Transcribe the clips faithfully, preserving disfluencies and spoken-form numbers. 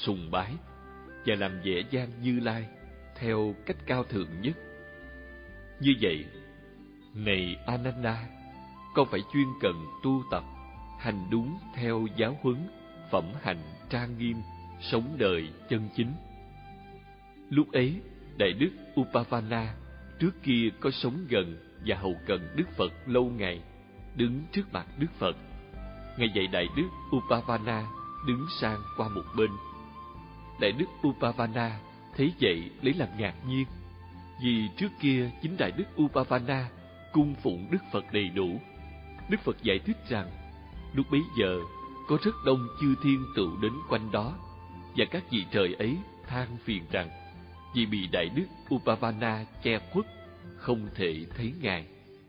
sùng bái và làm vẻ vang Như Lai theo cách cao thượng nhất. Như vậy, này Ananda, con phải chuyên cần tu tập, hành đúng theo giáo huấn, phẩm hạnh trang nghiêm, sống đời chân chính. Lúc ấy, Đại Đức Upavana trước kia có sống gần và hầu cận Đức Phật lâu ngày, đứng trước mặt Đức Phật. Ngài dạy Đại Đức Upavana đứng sang qua một bên. Đại Đức Upavana thấy vậy lấy làm ngạc nhiên, vì trước kia chính Đại Đức Upavana cung phụng Đức Phật đầy đủ. Đức Phật giải thích rằng lúc bấy giờ có rất đông chư thiên tựu đến quanh đó, và các vị trời ấy than phiền rằng vì bị Đại Đức Upavana che khuất, không thể thấy Ngài.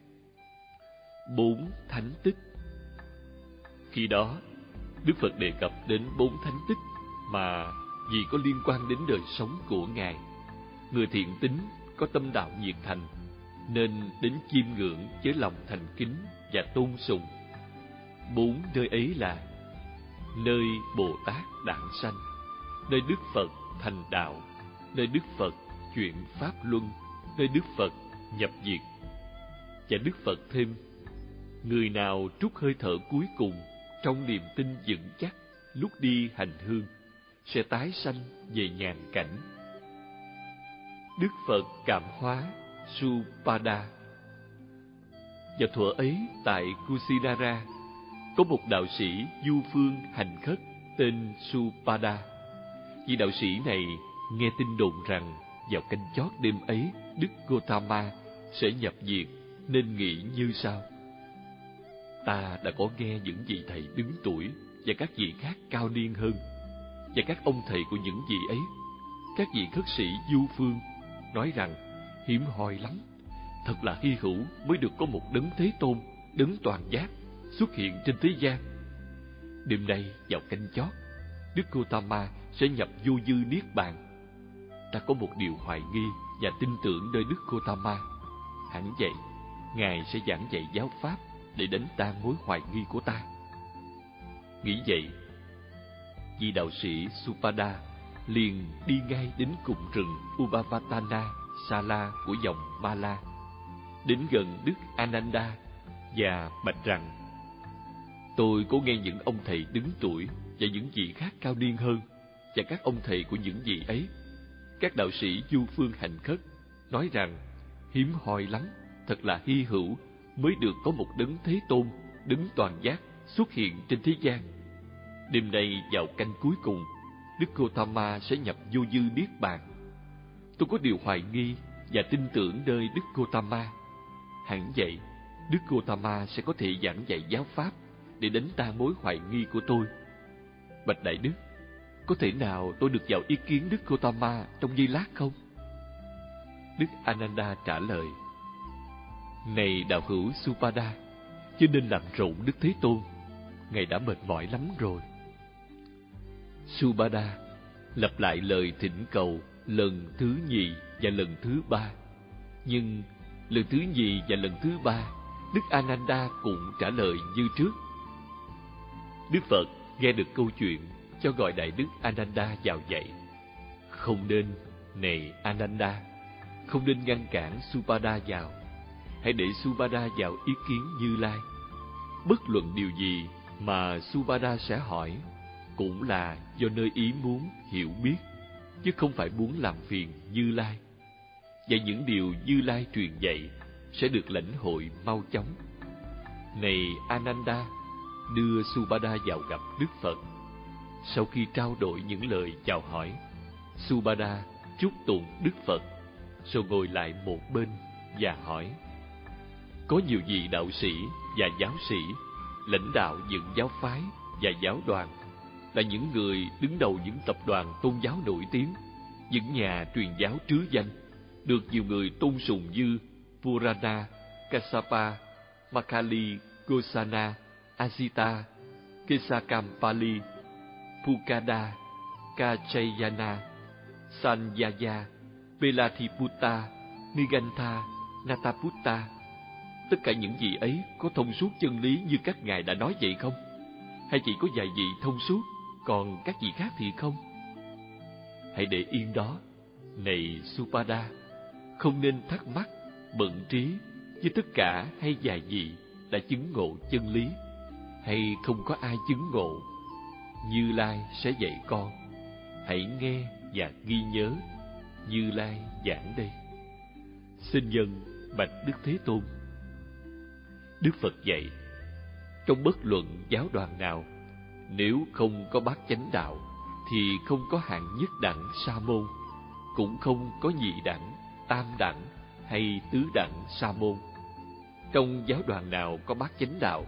Bốn thánh tích. Khi đó, Đức Phật đề cập đến bốn thánh tích mà vì có liên quan đến đời sống của Ngài. Người thiện tín có tâm đạo nhiệt thành, nên đến chiêm ngưỡng với lòng thành kính và tôn sùng. Bốn nơi ấy là nơi Bồ Tát đản sanh, nơi Đức Phật thành đạo, nơi Đức Phật chuyển pháp luân, nơi Đức Phật nhập diệt. Và Đức Phật thêm: người nào trút hơi thở cuối cùng trong niềm tin vững chắc lúc đi hành hương sẽ tái sanh về nhàn cảnh. Đức Phật cảm hóa Supada. Vào thuở ấy tại Kusinara có một đạo sĩ du phương hành khất tên Supada. Vị đạo sĩ này nghe tin đồn rằng vào canh chót đêm ấy Đức Gotama sẽ nhập diệt, nên nghĩ như sau: ta đã có nghe những vị thầy đứng tuổi và các vị khác cao niên hơn, và các ông thầy của những vị ấy, các vị khất sĩ du phương, nói rằng hiếm hoi lắm, thật là hy hữu mới được có một đấng Thế Tôn, đấng toàn giác xuất hiện trên thế gian. Đêm nay vào canh chót, Đức Gotama sẽ nhập vô dư niết bàn. Ta có một điều hoài nghi và tin tưởng nơi Đức Gotama. Hẳn vậy, Ngài sẽ giảng dạy giáo pháp để đánh tan mối hoài nghi của ta. Nghĩ vậy, vị đạo sĩ Supada liền đi ngay đến cụm rừng Ubavatana Sala của dòng Mala, đến gần Đức Ananda và bạch rằng: tôi có nghe những ông thầy đứng tuổi và những vị khác cao niên hơn, và các ông thầy của những vị ấy, các đạo sĩ du phương hành khất, nói rằng hiếm hoi lắm, thật là hy hữu mới được có một đấng Thế Tôn, đấng toàn giác xuất hiện trên thế gian. Đêm nay vào canh cuối cùng, Đức Gotama sẽ nhập vô dư niết bàn. Tôi có điều hoài nghi và tin tưởng nơi Đức Gotama. Hẳn vậy, Đức Gotama sẽ có thể giảng dạy giáo pháp để đánh tan mối hoài nghi của tôi. Bạch Đại Đức, có thể nào tôi được vào ý kiến Đức Gotama trong giây lát không? Đức Ananda trả lời: này đạo hữu Supada, chứ nên làm rộn Đức Thế Tôn, Ngài đã mệt mỏi lắm rồi. Supada lặp lại lời thỉnh cầu lần thứ nhì và lần thứ ba, nhưng lần thứ nhì và lần thứ ba, Đức Ananda cũng trả lời như trước. Đức Phật nghe được câu chuyện, cho gọi Đại Đức Ananda vào dạy. Không nên, này Ananda, không nên ngăn cản Supada vào. Hãy để Supada vào ý kiến Như Lai. Bất luận điều gì mà Supada sẽ hỏi cũng là do nơi ý muốn hiểu biết, chứ không phải muốn làm phiền Như Lai. Và những điều Như Lai truyền dạy sẽ được lãnh hội mau chóng. Này Ananda, đưa Supada vào gặp Đức Phật. Sau khi trao đổi những lời chào hỏi, Supada chúc tụng Đức Phật, rồi ngồi lại một bên và hỏi: có nhiều vị đạo sĩ và giáo sĩ, lãnh đạo những giáo phái và giáo đoàn, là những người đứng đầu những tập đoàn tôn giáo nổi tiếng, những nhà truyền giáo trứ danh, được nhiều người tôn sùng như Purana, Kassapa, Makali, Gosana, Asita, Kesakampali, Pukada, Kachayana, Sanyaya, Pelathiputta, Nigantha, Nataputta. Tất cả những vị ấy có thông suốt chân lý như các ngài đã nói vậy không? Hay chỉ có vài vị thông suốt, còn các vị khác thì không? hãy để yên đó. Này Supada, không nên thắc mắc, bận trí với tất cả hay vài vị đã chứng ngộ chân lý, hay không có ai chứng ngộ. Như Lai sẽ dạy con. Hãy nghe và ghi nhớ. Như Lai giảng đây. Xin dân bạch Đức Thế Tôn. Đức Phật dạy, trong bất luận giáo đoàn nào, nếu không có bát chánh đạo thì không có hạng nhất đẳng sa môn, cũng không có nhị đẳng, tam đẳng hay tứ đẳng sa môn. Trong giáo đoàn nào có bát chánh đạo,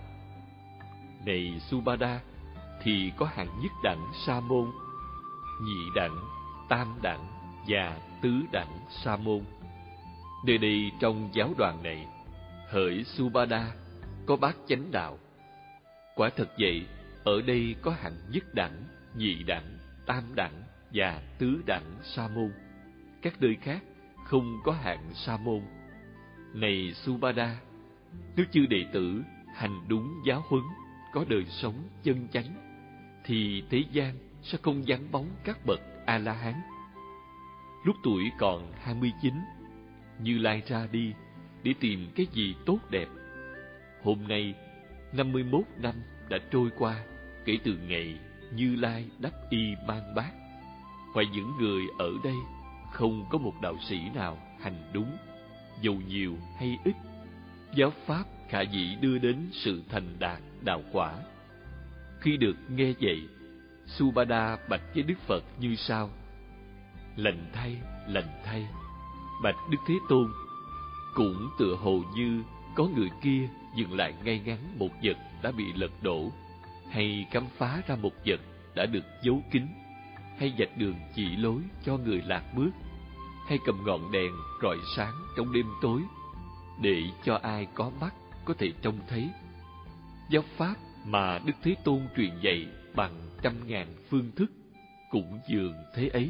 này Subhada, thì có hạng nhất đẳng sa môn, nhị đẳng, tam đẳng và tứ đẳng sa môn. Nơi đây trong giáo đoàn này, hỡi Subhada, có bát chánh đạo. Quả thật vậy, ở đây có hạng nhất đẳng, nhị đẳng, tam đẳng và tứ đẳng sa môn. Các nơi khác không có hạng sa môn. Này Subhada, nếu chư đệ tử hành đúng giáo huấn, có đời sống chân chánh, thì thế gian sẽ không vắng bóng các bậc A-la-hán. Lúc tuổi còn hai mươi chín, Như Lai ra đi để tìm cái gì tốt đẹp. Hôm nay, năm mươi mốt năm đã trôi qua kể từ ngày Như Lai đắp y mang bát. Ngoài những người ở đây, không có một đạo sĩ nào hành đúng, dầu nhiều hay ít, giáo pháp khả dĩ đưa đến sự thành đạt đạo quả. Khi được nghe vậy, Subhada bạch với Đức Phật như sau: Lành thay, lành thay, bạch Đức Thế Tôn. Cũng tựa hồ như có người kia dừng lại ngay ngắn một vật đã bị lật đổ, hay khám phá ra một vật đã được giấu kín, hay vạch đường chỉ lối cho người lạc bước, hay cầm ngọn đèn rọi sáng trong đêm tối, để cho ai có mắt có thể trông thấy. Giáo pháp mà Đức Thế Tôn truyền dạy bằng trăm ngàn phương thức cũng dường thế ấy.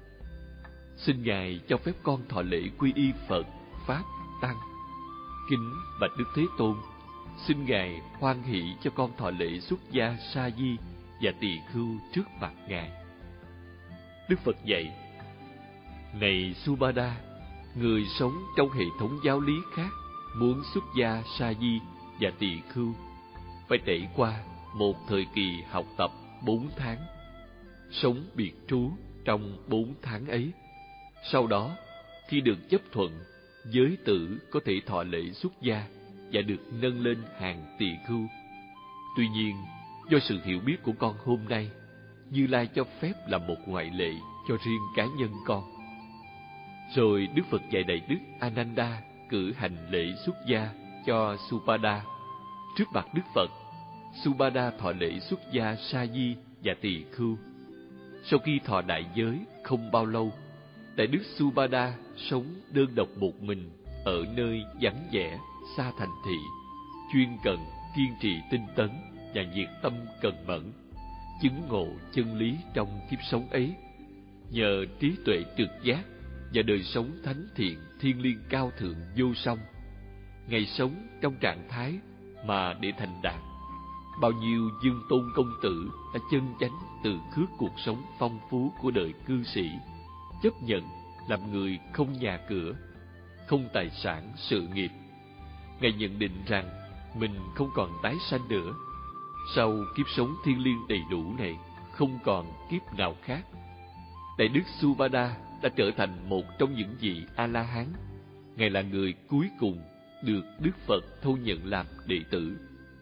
Xin Ngài cho phép con thọ lễ quy y Phật, Pháp, Tăng. Kính bạch Đức Thế Tôn, xin Ngài hoan hỷ cho con thọ lễ xuất gia sa di và tỳ khưu trước mặt Ngài. Đức Phật dạy: Này Subhada, người sống trong hệ thống giáo lý khác muốn xuất gia sa di và tỳ khưu phải trải qua một thời kỳ học tập bốn tháng, sống biệt trú trong bốn tháng ấy. Sau đó, khi được chấp thuận, giới tử có thể thọ lễ xuất gia và được nâng lên hàng tỳ khưu. Tuy nhiên, do sự hiểu biết của con hôm nay, Như Lai cho phép là một ngoại lệ cho riêng cá nhân con. Rồi Đức Phật dạy Đại Đức Ananda cử hành lễ xuất gia cho Subhada. Trước mặt Đức Phật, Subhada thọ lễ xuất gia sa di và tỳ khưu. Sau khi thọ đại giới không bao lâu, Đại Đức Subhada sống đơn độc một mình ở nơi vắng vẻ, xa thành thị, chuyên cần, kiên trì tinh tấn và nhiệt tâm cần mẫn, chứng ngộ chân lý trong kiếp sống ấy. Nhờ trí tuệ trực giác và đời sống thánh thiện thiên liêng cao thượng vô song, Ngài sống trong trạng thái mà để thành đạt. Bao nhiêu dương tôn công tử đã chân chánh từ khước cuộc sống phong phú của đời cư sĩ, chấp nhận làm người không nhà cửa, không tài sản sự nghiệp. Ngài nhận định rằng mình không còn tái sanh nữa. Sau kiếp sống thiên liêng đầy đủ này, không còn kiếp nào khác. Đại Đức Subhada đã trở thành một trong những vị A-la-hán. Ngài là người cuối cùng được Đức Phật thu nhận làm đệ tử.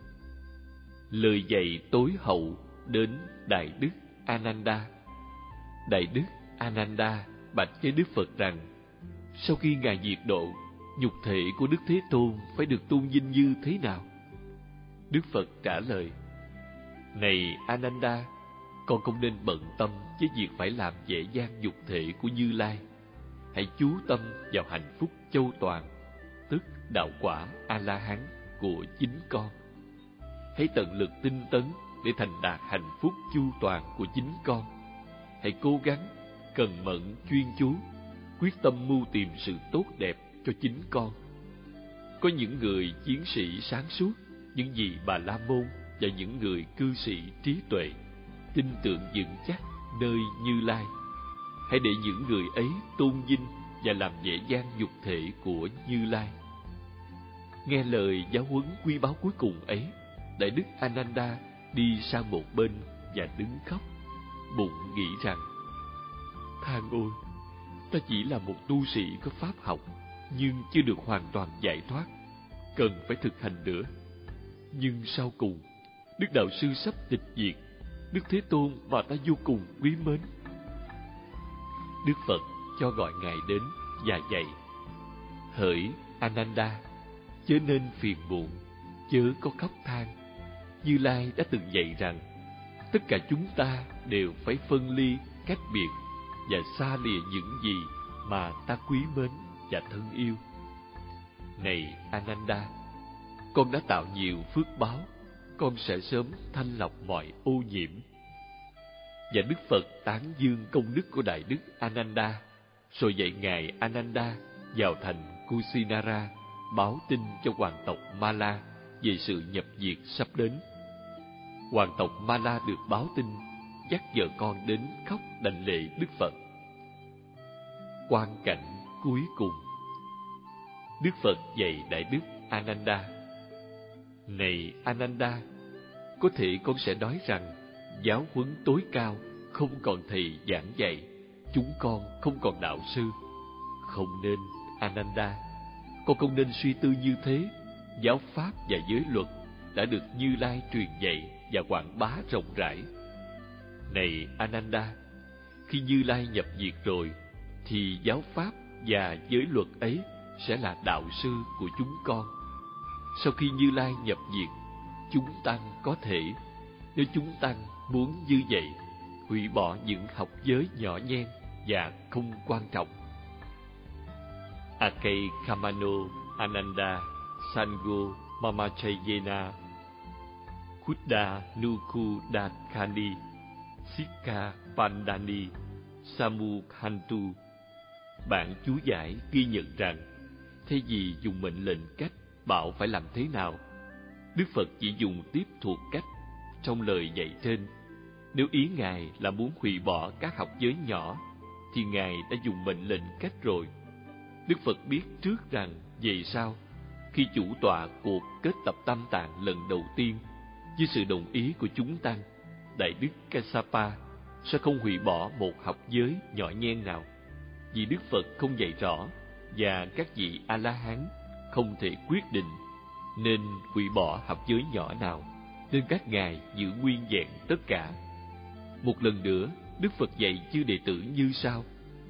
Lời dạy tối hậu đến Đại Đức Ananda. Đại Đức Ananda bạch với Đức Phật rằng, sau khi Ngài diệt độ, nhục thể của Đức Thế Tôn phải được tôn vinh như thế nào? Đức Phật trả lời: Này Ananda, con không nên bận tâm với việc phải làm dễ dàng nhục thể của Như Lai. Hãy chú tâm vào hạnh phúc châu toàn, tức đạo quả A-la-hán của chính con. Hãy tận lực tinh tấn để thành đạt hạnh phúc chu toàn của chính con. Hãy cố gắng, cần mẫn, chuyên chú, quyết tâm mưu tìm sự tốt đẹp cho chính con. Có những người chiến sĩ sáng suốt, những vị Bà La Môn và những người cư sĩ trí tuệ, tin tưởng vững chắc nơi Như Lai. hãy để những người ấy tôn vinh và làm vẻ vang nhục thể của Như Lai. Nghe lời giáo huấn quý báu cuối cùng ấy, Đại đức Ananda đi sang một bên và đứng khóc, bụng nghĩ rằng: Than ôi, ta chỉ là một tu sĩ có pháp học, nhưng chưa được hoàn toàn giải thoát, cần phải thực hành nữa. Nhưng sau cùng, Đức Đạo Sư sắp tịch diệt, Đức Thế Tôn mà ta vô cùng quý mến. Đức Phật cho gọi Ngài đến và dạy: Hỡi Ananda, chớ nên phiền muộn, chớ có khóc than. Như Lai đã từng dạy rằng tất cả chúng ta đều phải phân ly, cách biệt và xa lìa những gì mà ta quý mến và thân yêu. Này Ananda, con đã tạo nhiều phước báo, con sẽ sớm thanh lọc mọi ô nhiễm. Và Đức Phật tán dương công đức của Đại đức Ananda, rồi dạy Ngài Ananda vào thành Kusinara báo tin cho hoàng tộc Mala về sự nhập diệt sắp đến. Hoàng tộc Mala được báo tin, dắt vợ con đến khóc đảnh lễ Đức Phật. Quang cảnh cuối cùng, Đức Phật dạy Đại đức Ananda: Này Ananda, có thể con sẽ nói rằng giáo huấn tối cao không còn thầy giảng dạy, chúng con không còn đạo sư. Không nên, Ananda, con không nên suy tư như thế. Giáo pháp và giới luật đã được Như Lai truyền dạy và quảng bá rộng rãi. Này Ananda, khi Như Lai nhập diệt rồi, thì giáo pháp và giới luật ấy sẽ là đạo sư của chúng con. Sau khi Như Lai nhập diệt, chúng tăng có thể, nếu chúng tăng muốn như vậy, hủy bỏ những học giới nhỏ nhen và không quan trọng. Akei Kamano Ananda Sango Mamachayena Khuddha Nukudakani Sikha Pandani Samukhantu. Bản chú giải ghi nhận rằng, thay vì dùng mệnh lệnh cách bảo phải làm thế nào, Đức Phật chỉ dùng tiếp thuộc cách trong lời dạy trên. Nếu ý Ngài là muốn hủy bỏ các học giới nhỏ, thì Ngài đã dùng mệnh lệnh cách rồi. Đức Phật biết trước rằng về sau, khi chủ tọa cuộc kết tập Tam Tạng lần đầu tiên, với sự đồng ý của chúng tăng, Đại đức Kassapa sẽ không hủy bỏ một học giới nhỏ nhen nào, vì Đức Phật không dạy rõ và các vị A-la-hán không thể quyết định nên hủy bỏ học giới nhỏ nào, nên các ngài giữ nguyên vẹn tất cả. Một lần nữa, Đức Phật dạy chư đệ tử như sau: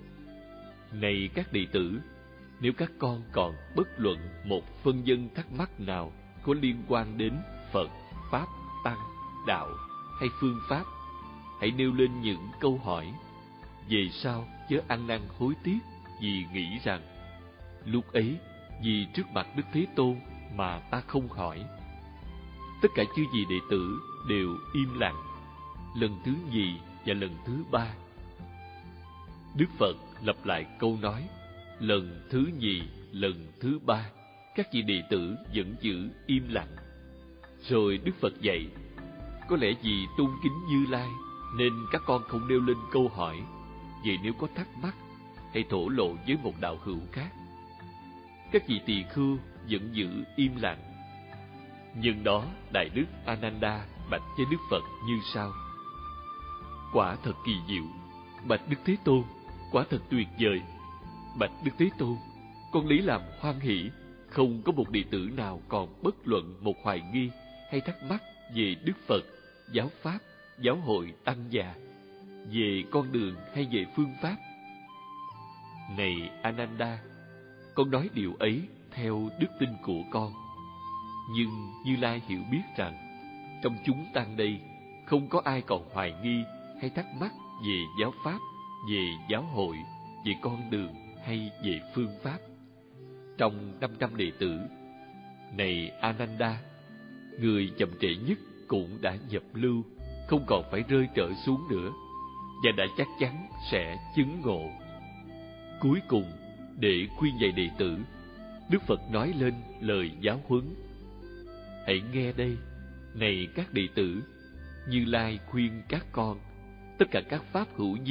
Này các đệ tử, nếu các con còn bất luận một phân vân thắc mắc nào có liên quan đến Phật, Pháp, Tăng, Đạo hay phương pháp, hãy nêu lên những câu hỏi. Về sau chớ ăn năn hối tiếc, vì nghĩ rằng lúc ấy vì trước mặt Đức Thế Tôn mà ta không hỏi. Tất cả chư vị đệ tử đều im lặng. Lần thứ nhì và lần thứ ba, Đức Phật lặp lại câu nói lần thứ nhì, lần thứ ba, các vị đệ tử vẫn giữ im lặng. Rồi Đức Phật dạy: Có lẽ vì tôn kính Như Lai nên các con không nêu lên câu hỏi. Vậy nếu có thắc mắc, hãy thổ lộ với một đạo hữu khác. Các vị tỳ khưu vẫn giữ im lặng. Nhưng đó, Đại đức Ananda bạch với Đức Phật như sau: Quả thật kỳ diệu. Bạch Đức Thế Tôn, quả thật tuyệt vời. Bạch Đức Thế Tôn, con lấy làm hoan hỷ, không có một đệ tử nào còn bất luận một hoài nghi hay thắc mắc về Đức Phật, giáo pháp, giáo hội tăng già, về con đường hay về phương pháp. Này Ananda, con nói điều ấy theo đức tin của con. Nhưng Như Lai hiểu biết rằng trong chúng tăng đây không có ai còn hoài nghi hay thắc mắc về giáo pháp, về giáo hội, về con đường hay về phương pháp. Trong năm trăm đệ tử, này Ananda, người chậm trễ nhất cũng đã nhập lưu, không còn phải rơi trở xuống nữa, và đã chắc chắn sẽ chứng ngộ. Cuối cùng, để khuyên dạy đệ tử, Đức Phật nói lên lời giáo huấn: Hãy nghe đây, này các đệ tử, Như Lai khuyên các con, tất cả các pháp hữu vi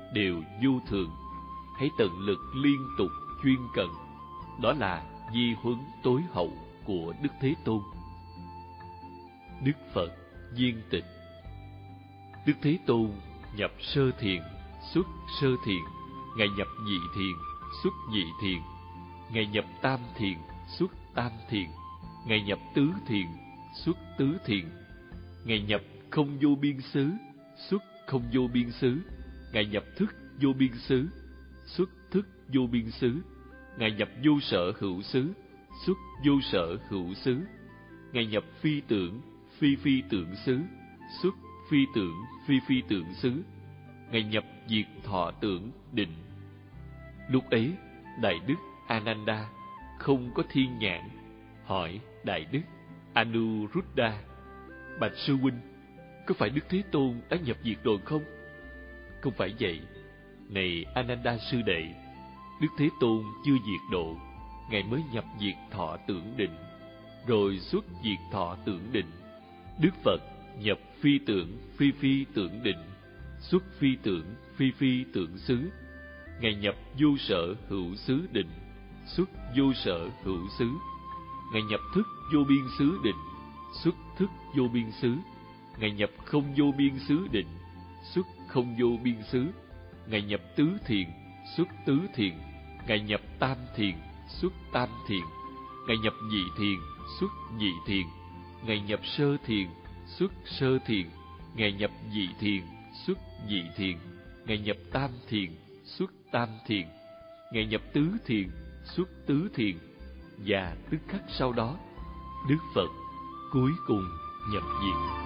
đều vô thường. Hãy tận lực liên tục chuyên cần. Đó là di huấn tối hậu của Đức Thế Tôn. Đức Phật Viên Tịch. Đức Thế Tôn nhập sơ thiền, xuất sơ thiền. Ngài nhập nhị thiền, xuất nhị thiền. Ngài nhập tam thiền, xuất tam thiền. Ngài nhập tứ thiền, xuất tứ thiền. Ngài nhập không vô biên xứ, xuất không vô biên xứ. Ngài nhập thức vô biên xứ, xuất thức vô biên xứ. Ngài nhập vô sở hữu xứ, xuất vô sở hữu xứ. Ngài nhập phi tưởng, phi phi tưởng xứ, xuất phi tưởng, phi phi tưởng xứ. Ngài nhập diệt thọ tưởng định. Lúc ấy, Đại Đức Ananda không có thiên nhãn, hỏi Đại Đức Anuruddha: Bạch sư huynh, có phải Đức Thế Tôn đã nhập diệt rồi không? Không phải vậy. Này Ananda sư đệ, Đức Thế Tôn chưa diệt độ, Ngài mới nhập diệt thọ tưởng định, rồi xuất diệt thọ tưởng định. Đức Phật nhập phi tưởng, phi phi tưởng định, xuất phi tưởng, phi phi tưởng xứ. Ngài nhập vô sở hữu xứ định, xuất vô sở hữu xứ. Ngài nhập thức vô biên xứ định, xuất thức vô biên xứ. Ngài nhập không vô biên xứ định, xuất không vô biên xứ. Ngài nhập tứ thiền, xuất tứ thiền. Ngài nhập tam thiền, xuất tam thiền. Ngài nhập nhị thiền, xuất nhị thiền. Ngài nhập sơ thiền, xuất sơ thiền. Ngài nhập nhị thiền, xuất nhị thiền. Ngài nhập tam thiền, xuất tam thiền. Ngài nhập tứ thiền, xuất tứ thiền. Và tức khắc sau đó, Đức Phật cuối cùng nhập diệt.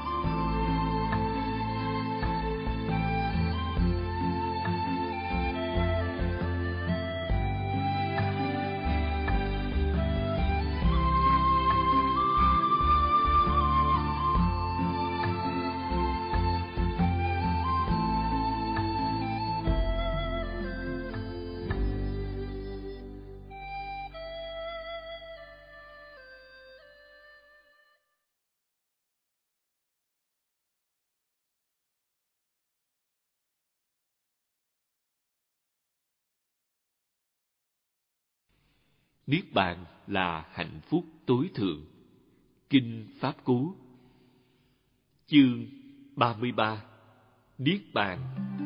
Niết bàn là hạnh phúc tối thượng. Kinh Pháp Cú. Chương ba mươi ba. Niết bàn.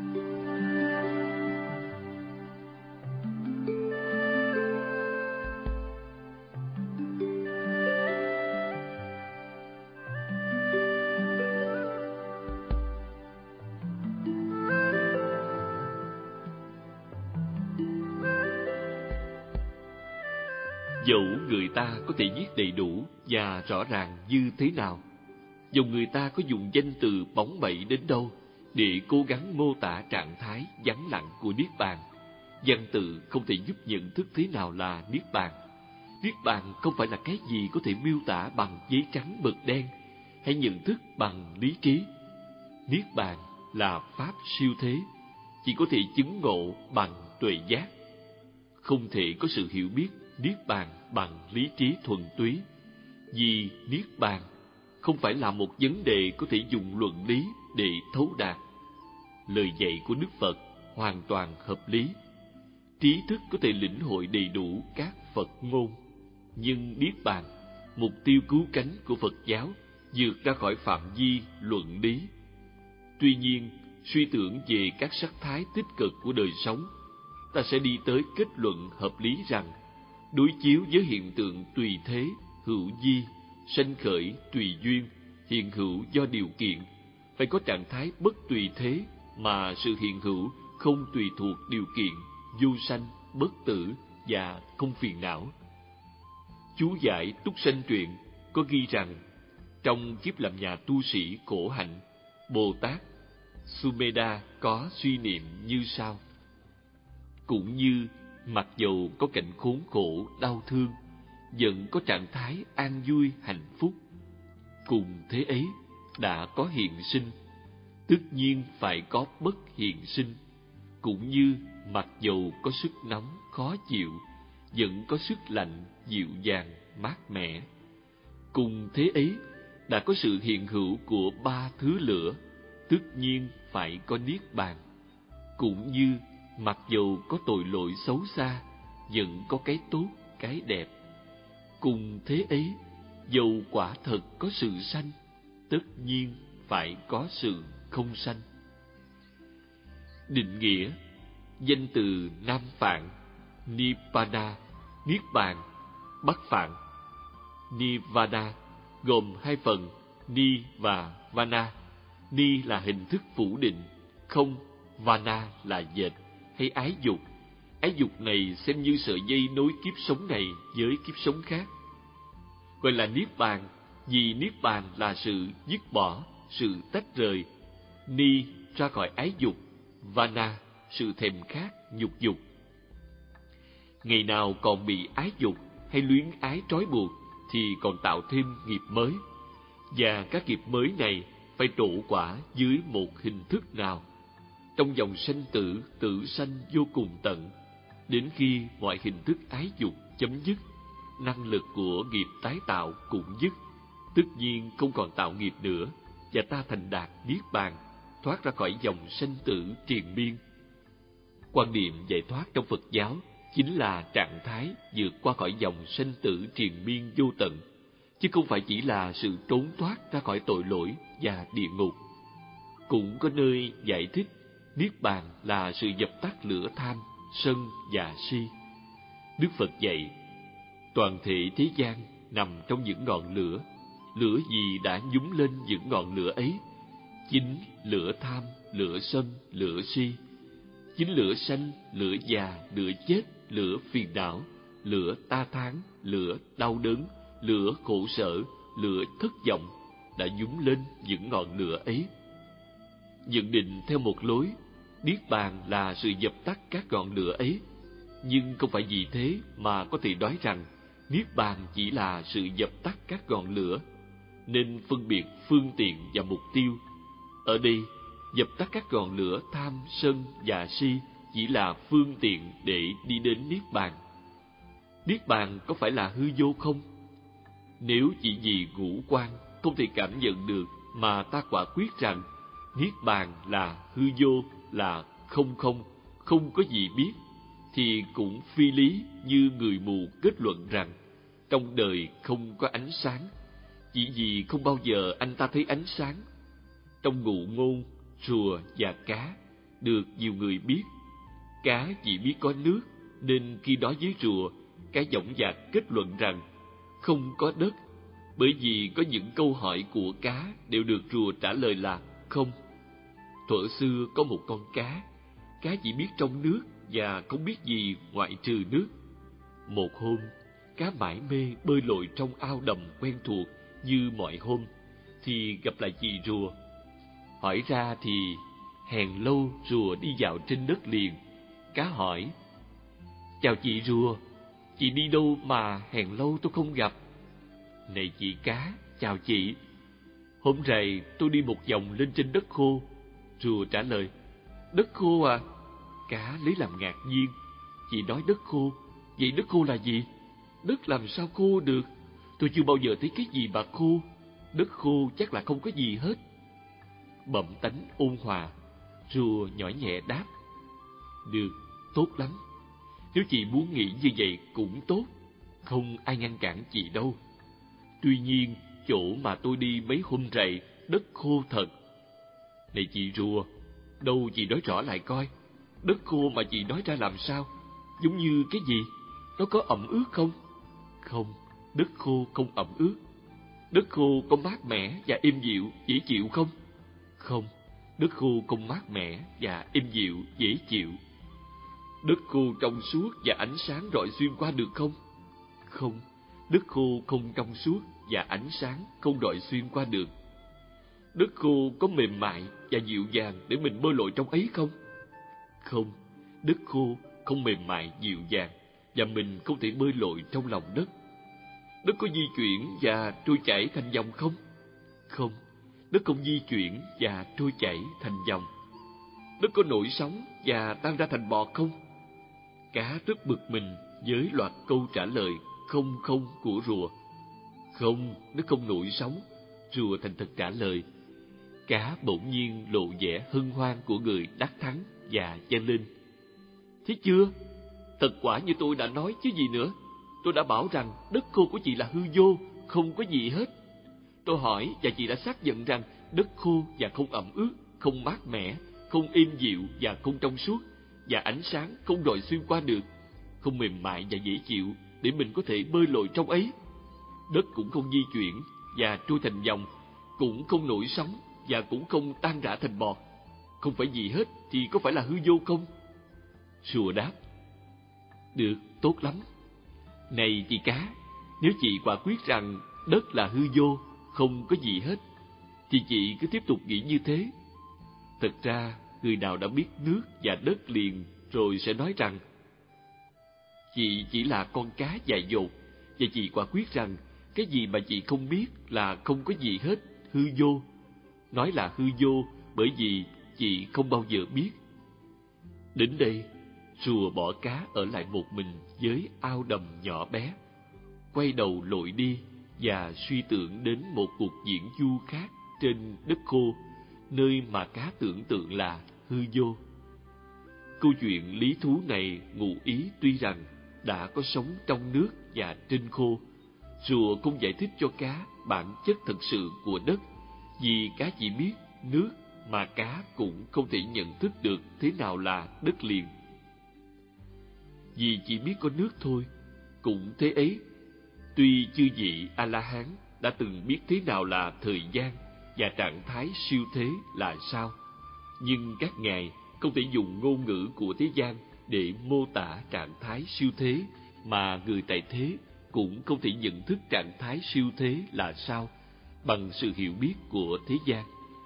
Dẫu người ta có thể viết đầy đủ và rõ ràng như thế nào, dẫu người ta có dùng danh từ bóng bẩy đến đâu để cố gắng mô tả trạng thái vắng lặng của Niết Bàn, văn từ không thể giúp nhận thức thế nào là Niết Bàn. Niết Bàn không phải là cái gì có thể miêu tả bằng giấy trắng mực đen hay nhận thức bằng lý trí. Niết Bàn là pháp siêu thế, chỉ có thể chứng ngộ bằng tuệ giác. Không thể có sự hiểu biết Niết Bàn bằng lý trí thuần túy, vì Niết Bàn không phải là một vấn đề có thể dùng luận lý để thấu đạt. Lời dạy của Đức Phật hoàn toàn hợp lý. Trí thức có thể lĩnh hội đầy đủ các Phật ngôn, nhưng Niết Bàn, mục tiêu cứu cánh của Phật giáo, vượt ra khỏi phạm vi luận lý. Tuy nhiên, suy tưởng về các sắc thái tích cực của đời sống, ta sẽ đi tới kết luận hợp lý rằng đối chiếu với hiện tượng tùy thế, hữu vi, sanh khởi tùy duyên, hiện hữu do điều kiện, phải có trạng thái bất tùy thế mà sự hiện hữu không tùy thuộc điều kiện, vô sanh, bất tử và không phiền não. Chú giải Túc Sanh Truyện có ghi rằng trong kiếp làm nhà tu sĩ khổ hạnh, Bồ Tát Sumedha có suy niệm như sau: cũng như mặc dầu có cảnh khốn khổ, đau thương, vẫn có trạng thái an vui, hạnh phúc. Cùng thế ấy, đã có hiện sinh, tất nhiên phải có bất hiện sinh. Cũng như mặc dầu có sức nóng, khó chịu, vẫn có sức lạnh, dịu dàng, mát mẻ. Cùng thế ấy, đã có sự hiện hữu của ba thứ lửa, tất nhiên phải có Niết Bàn. cũng như mặc dầu có tội lỗi xấu xa, vẫn có cái tốt, cái đẹp. Cùng thế ấy, dầu quả thật có sự sanh, tất nhiên phải có sự không sanh. Định nghĩa: danh từ Nam Phạn, Nibbana, Niết Bàn, Bắc Phạn. Nirvana gồm hai phần Ni và Vana. Ni là hình thức phủ định, không. Vana là dệt hay ái dục. Ái dục này xem như sợi dây nối kiếp sống này với kiếp sống khác. Gọi là Niết Bàn vì Niết Bàn là sự dứt bỏ, sự tách rời. Ni ra khỏi ái dục, Vana sự thèm khát, nhục dục. Ngày nào còn bị ái dục hay luyến ái trói buộc thì còn tạo thêm nghiệp mới, và các nghiệp mới này phải trổ quả dưới một hình thức nào. Trong dòng sanh tử, tử sanh vô cùng tận, đến khi mọi hình thức ái dục chấm dứt, năng lực của nghiệp tái tạo cũng dứt, tất nhiên không còn tạo nghiệp nữa, và ta thành đạt Niết Bàn, thoát ra khỏi dòng sanh tử triền miên. Quan niệm giải thoát trong Phật giáo chính là trạng thái vượt qua khỏi dòng sanh tử triền miên vô tận, chứ không phải chỉ là sự trốn thoát ra khỏi tội lỗi và địa ngục. Cũng có nơi giải thích Niết Bàn là sự dập tắt lửa tham, sân và si. Đức Phật dạy, toàn thể thế gian nằm trong những ngọn lửa, lửa gì đã nhúng lên những ngọn lửa ấy? Chính lửa tham, lửa sân, lửa si. Chính lửa sanh, lửa già, lửa chết, lửa phiền não, lửa ta thán, lửa đau đớn, lửa khổ sở, lửa thất vọng đã nhúng lên những ngọn lửa ấy. Nhận định theo một lối, Niết Bàn là sự dập tắt các ngọn lửa ấy, nhưng không phải vì thế mà có thể nói rằng Niết Bàn chỉ là sự dập tắt các ngọn lửa, nên phân biệt phương tiện và mục tiêu. Ở đây, dập tắt các ngọn lửa tham, sân và si chỉ là phương tiện để đi đến Niết Bàn. Niết Bàn có phải là hư vô không? Nếu chỉ vì ngũ quan không thể cảm nhận được mà ta quả quyết rằng Niết Bàn là hư vô, là không không, không có gì biết, thì cũng phi lý như người mù kết luận rằng trong đời không có ánh sáng, chỉ vì không bao giờ anh ta thấy ánh sáng. Trong ngụ ngôn, rùa và cá được nhiều người biết. Cá chỉ biết có nước, nên khi nói với rùa, cá dõng dạc kết luận rằng không có đất, bởi vì có những câu hỏi của cá đều được rùa trả lời là không. Thuở xưa có một con cá, cá chỉ biết trong nước và không biết gì ngoại trừ nước. Một hôm, cá mải mê bơi lội trong ao đầm quen thuộc như mọi hôm, thì gặp lại chị rùa. Hỏi ra thì hèn lâu rùa đi dạo trên đất liền. Cá hỏi, chào chị rùa, chị đi đâu mà hèn lâu tôi không gặp? Này chị cá, chào chị. Hôm rày tôi đi một vòng lên trên đất khô. Rùa trả lời, đất khô à? Cá lấy làm ngạc nhiên. Chị nói đất khô, vậy đất khô là gì? Đất làm sao khô được? Tôi chưa bao giờ thấy cái gì mà khô. Đất khô chắc là không có gì hết. Bẩm tánh ôn hòa, rùa nhỏ nhẹ đáp, được, tốt lắm. Nếu chị muốn nghĩ như vậy cũng tốt, không ai ngăn cản chị đâu. Tuy nhiên, chỗ mà tôi đi mấy hôm rày, đất khô thật. Này chị rùa, đâu chị nói rõ lại coi. Đất khô mà chị nói ra làm sao? Giống như cái gì? Nó có ẩm ướt không? Không, đất khô không ẩm ướt. Đất khô có mát mẻ và êm dịu, dễ chịu không? Không, đất khô không mát mẻ và êm dịu, dễ chịu. Đất khô trong suốt và ánh sáng rọi xuyên qua được không? Không, đất khô không trong suốt và ánh sáng không rọi xuyên qua được. Đất khô có mềm mại và dịu dàng để mình bơi lội trong ấy không? Không, đất khô không mềm mại, dịu dàng và mình không thể bơi lội trong lòng đất. Đất có di chuyển và trôi chảy thành dòng không? Không, đất không di chuyển và trôi chảy thành dòng. Đất có nổi sóng và tan ra thành bọt không? Cá rất bực mình với loạt câu trả lời không không của rùa. Không, nó không nổi sóng. Rùa thành thật trả lời, Cá bỗng nhiên lộ vẻ hân hoan của người đắc thắng và chen lên: Thấy chưa? Thật quả như tôi đã nói chứ gì nữa. Tôi đã bảo rằng đất khô của chị là hư vô, không có gì hết. Tôi hỏi và chị đã xác nhận rằng đất khô và không ẩm ướt, không mát mẻ, không êm dịu và không trong suốt, và ánh sáng không rọi xuyên qua được, không mềm mại và dễ chịu để mình có thể bơi lội trong ấy. Đất cũng không di chuyển và trôi thành dòng, cũng không nổi sóng và cũng không tan rã thành bọt. Không phải gì hết thì có phải là hư vô không? Rùa đáp: Được, tốt lắm. Này chị cá, nếu chị quả quyết rằng đất là hư vô, không có gì hết, thì chị cứ tiếp tục nghĩ như thế. Thật ra, người nào đã biết nước và đất liền rồi sẽ nói rằng chị chỉ là con cá dại dột, và chị quả quyết rằng cái gì mà chị không biết là không có gì hết, hư vô. Nói là hư vô bởi vì chị không bao giờ biết. Đến đây, rùa bỏ cá ở lại một mình với ao đầm nhỏ bé, quay đầu lội đi và suy tưởng đến một cuộc diễn du khác trên đất khô, nơi mà cá tưởng tượng là hư vô. Câu chuyện lý thú này ngụ ý tuy rằng đã có sống trong nước và trên khô, rùa không giải thích cho cá bản chất thực sự của đất, vì cá chỉ biết nước mà cá cũng không thể nhận thức được thế nào là đất liền. Vì chỉ biết có nước thôi, cũng thế ấy. Tuy chư vị A-la-hán đã từng biết thế nào là thời gian và trạng thái siêu thế là sao, nhưng các ngài không thể dùng ngôn ngữ của thế gian để mô tả trạng thái siêu thế, mà người tại thế cũng không thể nhận thức trạng thái siêu thế là sao bằng sự hiểu biết của thế gian.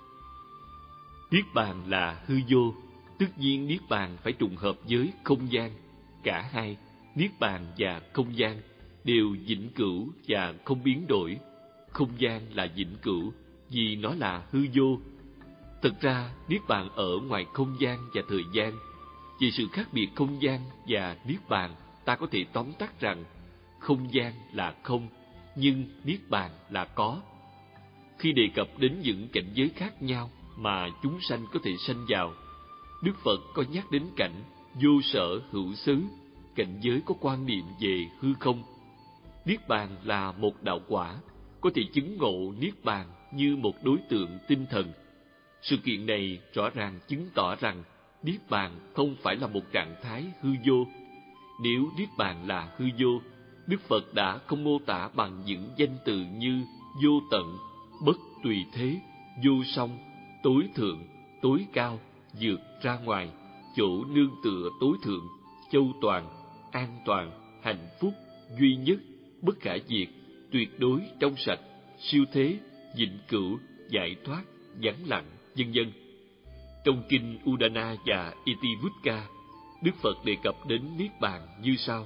Niết bàn là hư vô, tất nhiên niết bàn phải trùng hợp với không gian. Cả hai, niết bàn và không gian, đều vĩnh cửu và không biến đổi. Không gian là vĩnh cửu vì nó là hư vô. Thật ra, niết bàn ở ngoài không gian và thời gian. Về sự khác biệt không gian và niết bàn, ta có thể tóm tắt rằng không gian là không, nhưng niết bàn là có. Khi đề cập đến những cảnh giới khác nhau mà chúng sanh có thể sanh vào, Đức Phật có nhắc đến cảnh vô sở hữu xứ, cảnh giới có quan niệm về hư không. Niết bàn là một đạo quả, có thể chứng ngộ niết bàn như một đối tượng tinh thần. Sự kiện này rõ ràng chứng tỏ rằng niết bàn không phải là một trạng thái hư vô. Nếu niết bàn là hư vô, Đức Phật đã không mô tả bằng những danh từ như vô tận, bất tùy thế, vô song, tối thượng, tối cao, vượt ra ngoài, chỗ nương tựa tối thượng, châu toàn, an toàn, hạnh phúc, duy nhất, bất khả diệt, tuyệt đối trong sạch, siêu thế, vĩnh cửu, giải thoát, vắng lặng, vân vân. Trong kinh Udana và Itivutka, Đức Phật đề cập đến niết bàn như sau: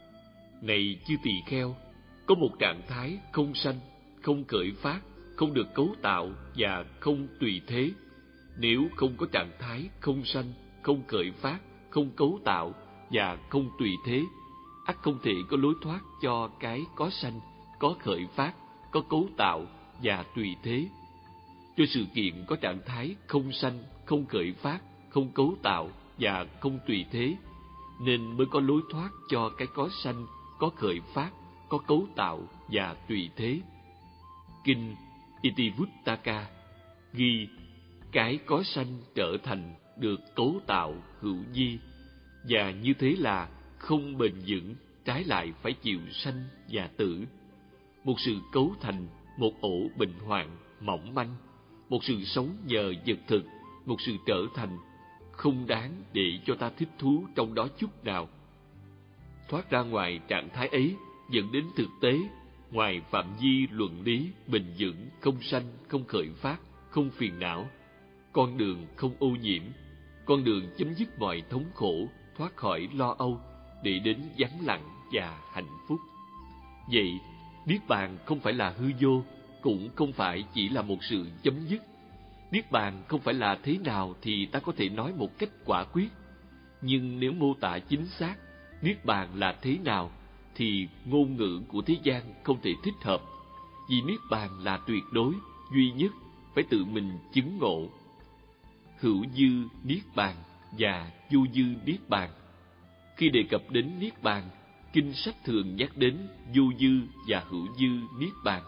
Này chư tỳ kheo, có một trạng thái không sanh, không khởi phát, không được cấu tạo và không tùy thế. Nếu không có trạng thái không sanh, không khởi phát, không cấu tạo và không tùy thế, ắt không thể có lối thoát cho cái có sanh, có khởi phát, có cấu tạo và tùy thế. Cho sự kiện có trạng thái không sanh, không khởi phát, không cấu tạo và không tùy thế, nên mới có lối thoát cho cái có sanh, có khởi phát, có cấu tạo và tùy thế. Kinh Itivuttaka ghi cái có sanh trở thành được cấu tạo hữu vi, và như thế là không bền vững, trái lại phải chịu sanh và tử. Một sự cấu thành, một ổ bệnh hoạn, mỏng manh, một sự sống nhờ vật thực, một sự trở thành, không đáng để cho ta thích thú trong đó chút nào. Thoát ra ngoài trạng thái ấy dẫn đến thực tế, ngoài phạm vi luận lý, bền vững, không sanh, không khởi phát, không phiền não, con đường không ô nhiễm, con đường chấm dứt mọi thống khổ, thoát khỏi lo âu, để đến vắng lặng và hạnh phúc. Vậy, niết bàn không phải là hư vô, cũng không phải chỉ là một sự chấm dứt. Niết bàn không phải là thế nào thì ta có thể nói một cách quả quyết. Nhưng nếu mô tả chính xác niết bàn là thế nào thì ngôn ngữ của thế gian không thể thích hợp. Vì niết bàn là tuyệt đối, duy nhất, phải tự mình chứng ngộ. Hữu dư niết bàn và vô dư niết bàn. Khi đề cập đến niết bàn, kinh sách thường nhắc đến vô dư và hữu dư niết bàn.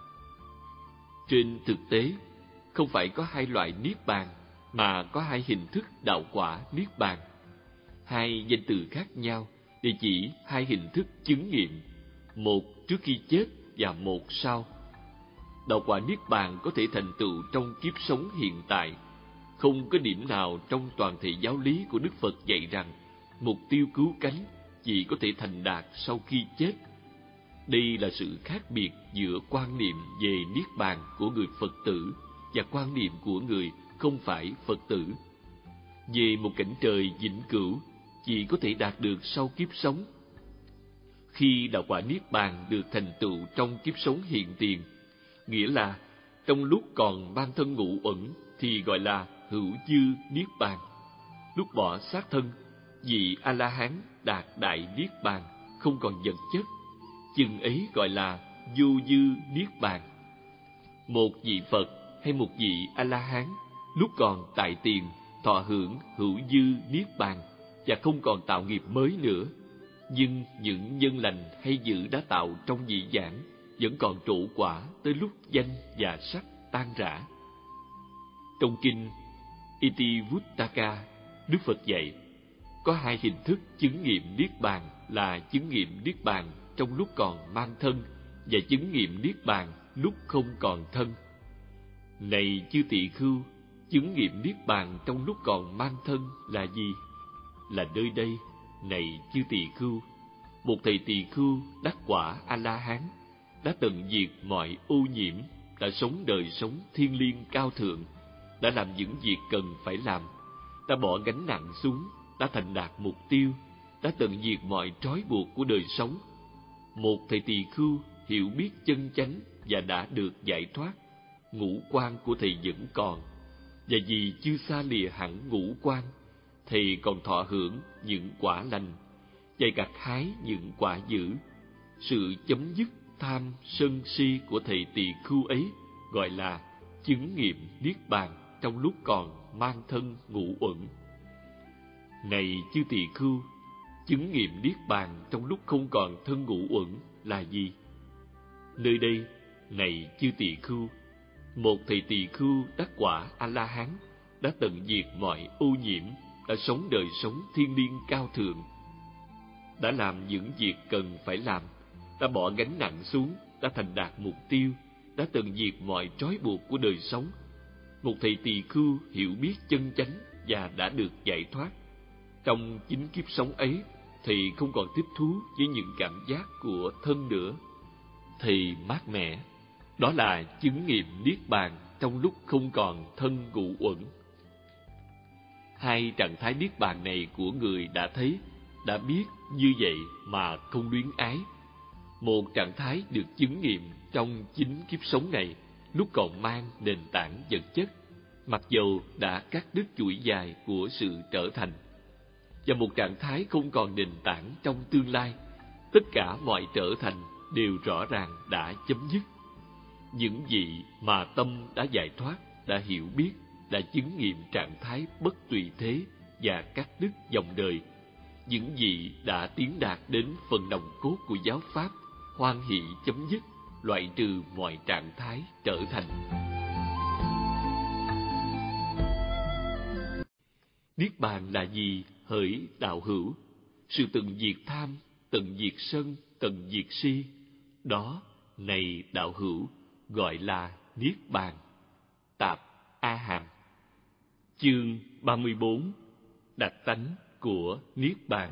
Trên thực tế, không phải có hai loại niết bàn, mà có hai hình thức đạo quả niết bàn. Hai danh từ khác nhau để chỉ hai hình thức chứng nghiệm, một trước khi chết và một sau. Đạo quả niết bàn có thể thành tựu trong kiếp sống hiện tại. Không có điểm nào trong toàn thể giáo lý của Đức Phật dạy rằng mục tiêu cứu cánh chỉ có thể thành đạt sau khi chết. Đây là sự khác biệt giữa quan niệm về niết bàn của người Phật tử và quan niệm của người không phải Phật tử. Về một cảnh trời vĩnh cửu chỉ có thể đạt được sau kiếp sống. Khi đạo quả niết bàn được thành tựu trong kiếp sống hiện tiền, nghĩa là trong lúc còn mang thân ngũ uẩn thì gọi là hữu dư niết bàn. Lúc bỏ xác thân, vị A-la-hán đạt đại niết bàn, không còn vật chất, chừng ấy gọi là vô dư niết bàn. Một vị Phật hay một vị A-la-hán lúc còn tại tiền thọ hưởng hữu dư niết bàn và không còn tạo nghiệp mới nữa, nhưng những nhân lành hay dữ đã tạo trong dị vãng vẫn còn trổ quả tới lúc danh và sắc tan rã. Trong kinh Itivuttaka, Đức Phật dạy có hai hình thức chứng nghiệm niết bàn là chứng nghiệm niết bàn trong lúc còn mang thân và chứng nghiệm niết bàn lúc không còn thân. Này chư tỳ khưu, chứng nghiệm niết bàn trong lúc còn mang thân là gì? Là nơi đây, này chư tỳ khưu, một thầy tỳ khưu đắc quả A-la-hán đã tận diệt mọi ô nhiễm, đã sống đời sống thiêng liêng cao thượng, đã làm những việc cần phải làm, đã bỏ gánh nặng xuống, đã thành đạt mục tiêu, đã tận diệt mọi trói buộc của đời sống. Một thầy tỳ khưu hiểu biết chân chánh và đã được giải thoát. Ngũ quan của thầy vẫn còn, và vì chưa xa lìa hẳn ngũ quan, thầy còn thọ hưởng những quả lành và gặt hái những quả dữ. Sự chấm dứt tham sân si của thầy tỳ khưu ấy gọi là chứng nghiệm niết bàn trong lúc còn mang thân ngũ uẩn. Này chư tỳ khưu, chứng nghiệm niết bàn trong lúc không còn thân ngũ uẩn là gì? Nơi đây, này chư tỳ khưu, một thầy tỳ khưu đắc quả A-la-hán đã tận diệt mọi ô nhiễm, đã sống đời sống thiêng liêng cao thượng, đã làm những việc cần phải làm, đã bỏ gánh nặng xuống, đã thành đạt mục tiêu, đã tận diệt mọi trói buộc của đời sống. Một thầy tỳ khưu hiểu biết chân chánh và đã được giải thoát. Trong chính kiếp sống ấy, thầy không còn thích thú với những cảm giác của thân nữa. Thầy mát mẻ, đó là chứng nghiệm niết bàn trong lúc không còn thân ngũ uẩn. Hai trạng thái niết bàn này của người đã thấy, đã biết như vậy mà không luyến ái. Một trạng thái được chứng nghiệm trong chính kiếp sống này lúc còn mang nền tảng vật chất, mặc dầu đã cắt đứt chuỗi dài của sự trở thành. Và một trạng thái không còn nền tảng trong tương lai, tất cả mọi trở thành đều rõ ràng đã chấm dứt. Những vị mà tâm đã giải thoát, đã hiểu biết, đã chứng nghiệm trạng thái bất tùy thế và cắt đứt dòng đời. Những vị đã tiến đạt đến phần nòng cốt của giáo pháp, hoan hỷ chấm dứt, loại trừ mọi trạng thái trở thành. Niết bàn là gì hỡi đạo hữu? Sự tận diệt tham, tận diệt sân, tận diệt si, đó, này đạo hữu, gọi là niết bàn. Tạp A Hàm. Chương ba mươi bốn. Đặc tánh của niết bàn.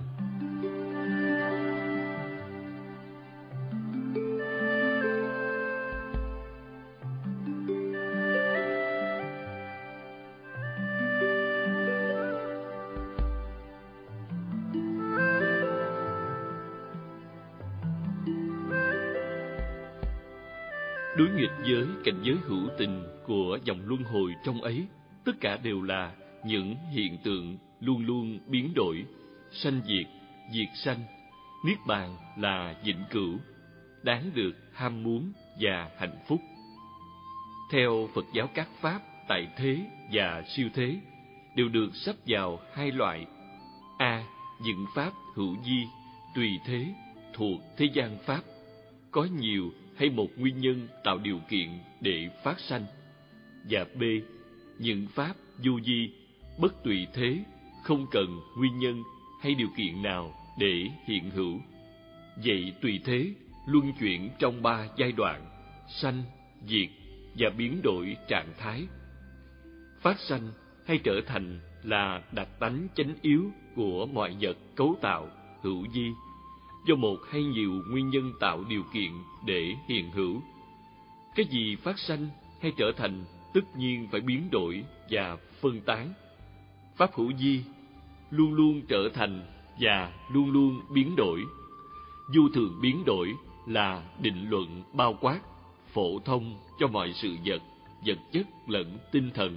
Đối nghịch với cảnh giới hữu tình của dòng luân hồi trong ấy, tất cả đều là những hiện tượng luôn luôn biến đổi, sanh diệt, diệt sanh. Niết bàn là vĩnh cửu, đáng được ham muốn và hạnh phúc. Theo Phật giáo, các pháp tại thế và siêu thế đều được sắp vào hai loại. A. Những pháp hữu vi, tùy thế, thuộc thế gian pháp, có nhiều hay một nguyên nhân tạo điều kiện để phát sanh. Và B. Những pháp vô vi, bất tùy thế, không cần nguyên nhân hay điều kiện nào để hiện hữu. Vậy tùy thế luân chuyển trong ba giai đoạn: sanh, diệt và biến đổi trạng thái. Phát sanh hay trở thành là đặc tánh chánh yếu của mọi vật cấu tạo hữu vi, do một hay nhiều nguyên nhân tạo điều kiện để hiện hữu. Cái gì phát sanh hay trở thành tất nhiên phải biến đổi và phân tán. Pháp hữu vi luôn luôn trở thành và luôn luôn biến đổi. Vô thường biến đổi là định luận bao quát, phổ thông cho mọi sự vật, vật chất lẫn tinh thần.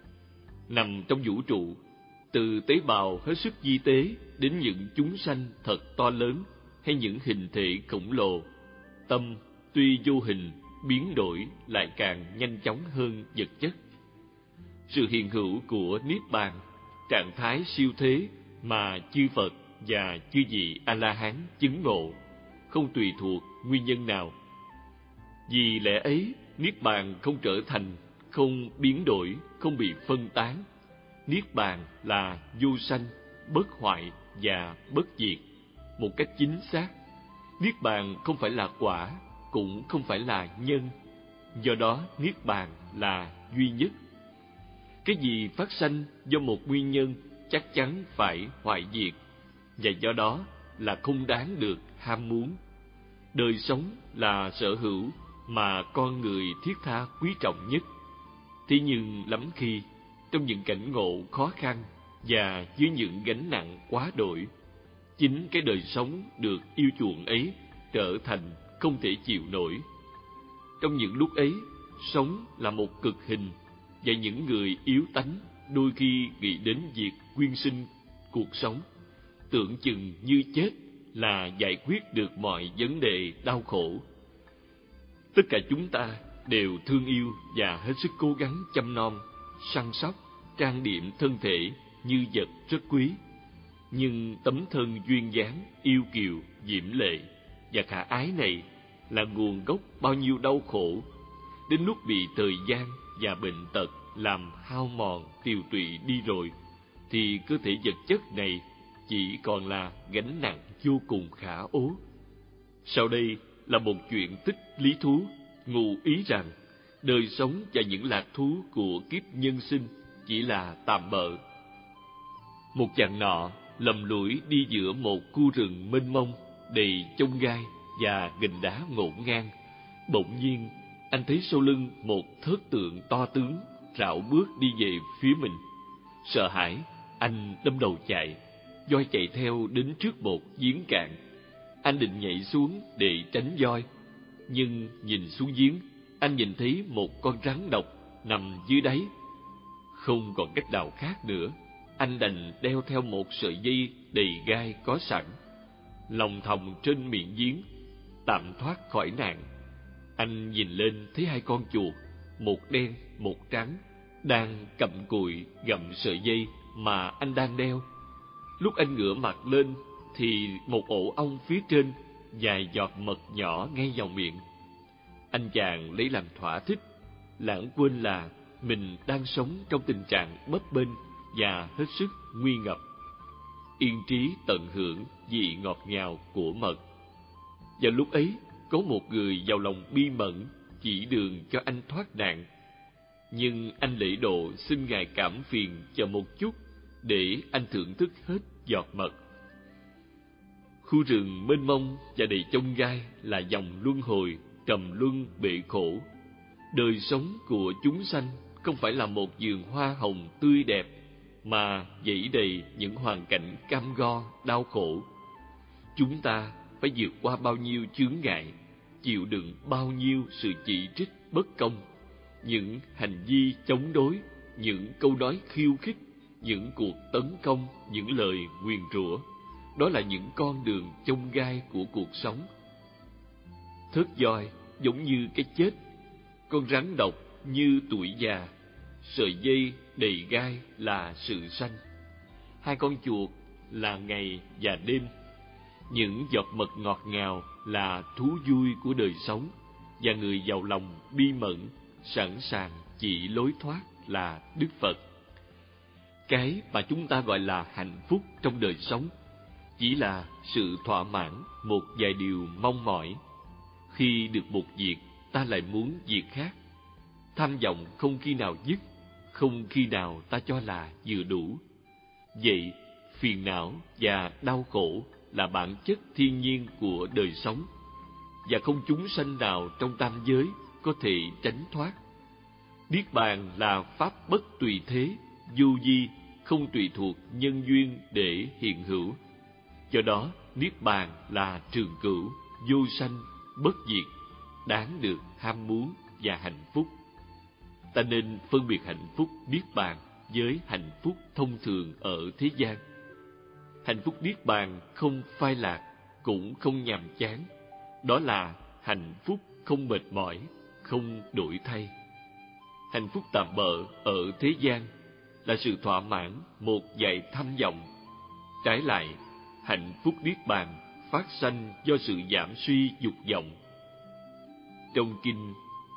Nằm trong vũ trụ, từ tế bào hết sức vi tế đến những chúng sanh thật to lớn hay những hình thể khổng lồ, tâm tuy vô hình biến đổi lại càng nhanh chóng hơn vật chất. Sự hiện hữu của Niết Bàn, trạng thái siêu thế mà chư Phật và chư vị A-la-hán chứng ngộ, không tùy thuộc nguyên nhân nào. Vì lẽ ấy, Niết Bàn không trở thành, không biến đổi, không bị phân tán. Niết Bàn là vô sanh, bất hoại và bất diệt. Một cách chính xác, Niết Bàn không phải là quả, cũng không phải là nhân. Do đó, Niết Bàn là duy nhất. Cái gì phát sanh do một nguyên nhân chắc chắn phải hoại diệt, và do đó là không đáng được ham muốn. Đời sống là sở hữu mà con người thiết tha quý trọng nhất. Thế nhưng lắm khi, trong những cảnh ngộ khó khăn và dưới những gánh nặng quá đổi, chính cái đời sống được yêu chuộng ấy trở thành không thể chịu nổi. Trong những lúc ấy, sống là một cực hình, và những người yếu tánh đôi khi nghĩ đến việc quyên sinh cuộc sống, tưởng chừng như chết là giải quyết được mọi vấn đề đau khổ. Tất cả chúng ta đều thương yêu và hết sức cố gắng chăm nom, săn sóc, trang điểm thân thể như vật rất quý. Nhưng tấm thân duyên dáng, yêu kiều, diễm lệ và khả ái này là nguồn gốc bao nhiêu đau khổ. Đến lúc bị thời gian và bệnh tật làm hao mòn, tiều tụy đi rồi, thì cơ thể vật chất này chỉ còn là gánh nặng vô cùng khả ố. Sau đây là một chuyện tích lý thú, ngụ ý rằng đời sống và những lạc thú của kiếp nhân sinh chỉ là tạm bợ. Một chàng nọ lầm lũi đi giữa một khu rừng mênh mông đầy chông gai và gành đá ngổn ngang. Bỗng nhiên anh thấy sau lưng một thớt tượng to tướng rảo bước đi về phía mình. Sợ hãi, anh đâm đầu chạy, voi chạy theo đến trước một giếng cạn. Anh định nhảy xuống để tránh voi, nhưng nhìn xuống giếng, anh nhìn thấy một con rắn độc nằm dưới đáy. Không còn cách nào khác nữa, anh đành đeo theo một sợi dây đầy gai có sẵn, lòng thòng trên miệng giếng, tạm thoát khỏi nạn. Anh nhìn lên thấy hai con chuột, một đen một trắng, đang cặm cụi gặm sợi dây mà anh đang đeo. Lúc anh ngửa mặt lên thì một ổ ong phía trên, vài giọt mật nhỏ ngay vào miệng. Anh chàng lấy làm thỏa thích, lãng quên là mình đang sống trong tình trạng bấp bênh và hết sức nguy ngập. Yên trí tận hưởng vị ngọt ngào của mật. Vào lúc ấy, có một người giàu lòng bi mẫn chỉ đường cho anh thoát nạn. Nhưng anh lễ độ xin ngài cảm phiền chờ một chút để anh thưởng thức hết giọt mật. Khu rừng mênh mông và đầy chông gai là dòng luân hồi, trầm luân bể khổ. Đời sống của chúng sanh không phải là một vườn hoa hồng tươi đẹp, mà dẫy đầy những hoàn cảnh cam go, đau khổ. Chúng ta phải vượt qua bao nhiêu chướng ngại, chịu đựng bao nhiêu sự chỉ trích bất công, những hành vi chống đối, những câu nói khiêu khích, những cuộc tấn công, những lời nguyền rủa. Đó là những con đường chông gai của cuộc sống. Thớt voi giống như cái chết, con rắn độc như tuổi già, sợi dây đầy gai là sự sanh. Hai con chuột là ngày và đêm. Những giọt mật ngọt ngào là thú vui của đời sống, và người giàu lòng bi mẫn, sẵn sàng chỉ lối thoát là Đức Phật. Cái mà chúng ta gọi là hạnh phúc trong đời sống chỉ là sự thỏa mãn một vài điều mong mỏi. Khi được một việc, ta lại muốn việc khác. Tham vọng không khi nào dứt, không khi nào ta cho là vừa đủ. Vậy, phiền não và đau khổ là bản chất thiên nhiên của đời sống, và không chúng sanh nào trong tam giới có thể tránh thoát. Niết bàn là pháp bất tùy thế, vô vi, không tùy thuộc nhân duyên để hiện hữu. Do đó, Niết bàn là trường cửu, vô sanh, bất diệt, đáng được ham muốn và hạnh phúc. Ta nên phân biệt hạnh phúc Niết bàn với hạnh phúc thông thường ở thế gian. Hạnh phúc Niết bàn không phai lạc, cũng không nhàm chán. Đó là hạnh phúc không mệt mỏi, không đổi thay. Hạnh phúc tạm bợ ở thế gian là sự thỏa mãn một vài tham vọng. Trái lại, hạnh phúc Niết bàn phát sanh do sự giảm suy dục vọng. Trong kinh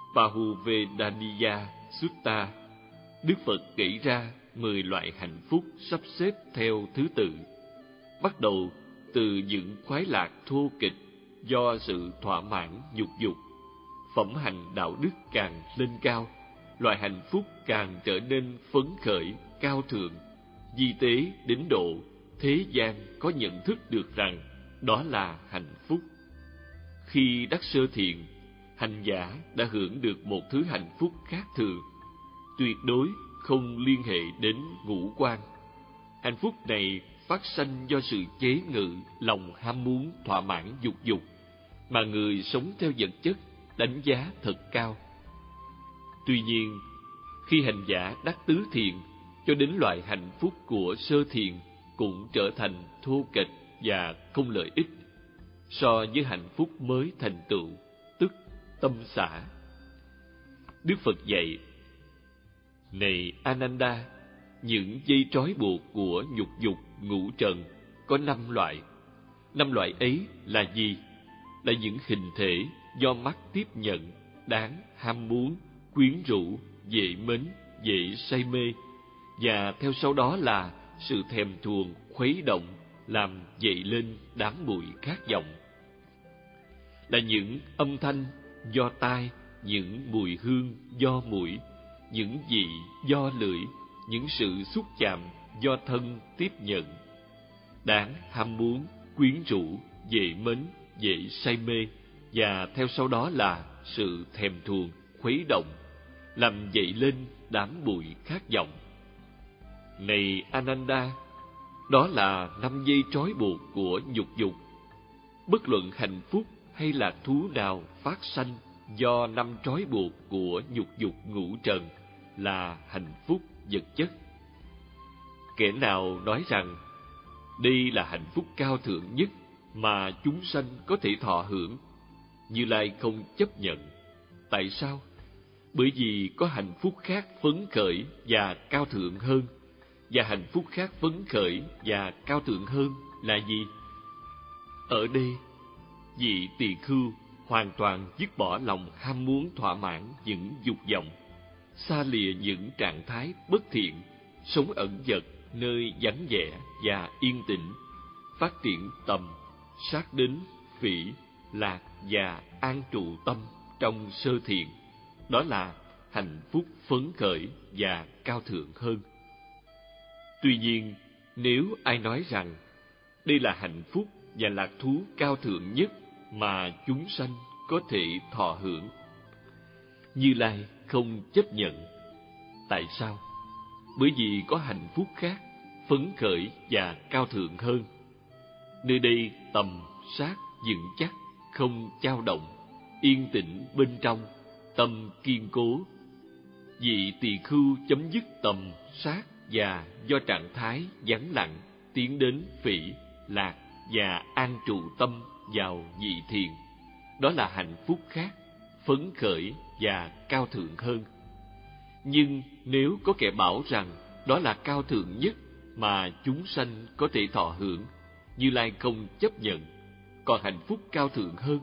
Bahuvedaniya Sutta, Đức Phật kể ra mười loại hạnh phúc sắp xếp theo thứ tự, bắt đầu từ những khoái lạc thô kịch do sự thỏa mãn nhục dục. Phẩm hành đạo đức càng lên cao, loại hạnh phúc càng trở nên phấn khởi, cao thượng, vi tế đến độ thế gian có nhận thức được rằng đó là hạnh phúc. Khi đắc sơ thiện, hành giả đã hưởng được một thứ hạnh phúc khác thường, tuyệt đối không liên hệ đến ngũ quan. Hạnh phúc này phát sanh do sự chế ngự lòng ham muốn thỏa mãn dục dục mà người sống theo vật chất đánh giá thật cao. Tuy nhiên, khi hành giả đắc tứ thiện, cho đến loại hạnh phúc của sơ thiện cũng trở thành thô kệch và không lợi ích so với hạnh phúc mới thành tựu, tức tâm xả. Đức Phật dạy: Này Ananda, những dây trói buộc của nhục dục ngũ trần có năm loại. Năm loại ấy là gì? Là những hình thể do mắt tiếp nhận, đáng ham muốn, quyến rũ, dễ mến, dễ say mê, và theo sau đó là sự thèm thuồng khuấy động, làm dậy lên đám bụi khát vọng. Là những âm thanh do tai, những mùi hương do mũi, những vị do lưỡi, những sự xúc chạm do thân tiếp nhận, đáng ham muốn, quyến rũ, dễ mến, dễ say mê, và theo sau đó là sự thèm thuồng khuấy động, làm dậy lên đám bụi khát vọng. Này Ananda, đó là năm dây trói buộc của nhục dục. Bất luận hạnh phúc hay là thú nào phát sanh do năm trói buộc của nhục dục ngũ trần là hạnh phúc vật chất. Kẻ nào nói rằng đây là hạnh phúc cao thượng nhất mà chúng sanh có thể thọ hưởng, Như Lai không chấp nhận. Tại sao? Bởi vì có hạnh phúc khác phấn khởi và cao thượng hơn. Và hạnh phúc khác phấn khởi và cao thượng hơn là gì? Ở đây, vị tỳ khưu hoàn toàn dứt bỏ lòng ham muốn thỏa mãn những dục vọng, xa lìa những trạng thái bất thiện, sống ẩn dật nơi vắng vẻ và yên tĩnh, phát triển tầm, sát đến phỉ, lạc và an trụ tâm trong sơ thiện. Đó là hạnh phúc phấn khởi và cao thượng hơn. Tuy nhiên, nếu ai nói rằng đây là hạnh phúc và lạc thú cao thượng nhất mà chúng sanh có thể thọ hưởng, Như Lai không chấp nhận. Tại sao? Bởi vì có hạnh phúc khác, phấn khởi và cao thượng hơn. Nơi đây tầm, sát, vững chắc, không dao động, yên tĩnh bên trong, tâm kiên cố. Vị tỳ khưu chấm dứt tầm, sát và do trạng thái vắng lặng tiến đến phỉ, lạc và an trụ tâm vào vị thiền. Đó là hạnh phúc khác, phấn khởi và cao thượng hơn. Nhưng nếu có kẻ bảo rằng đó là cao thượng nhất mà chúng sanh có thể thọ hưởng, Như Lai không chấp nhận, còn hạnh phúc cao thượng hơn.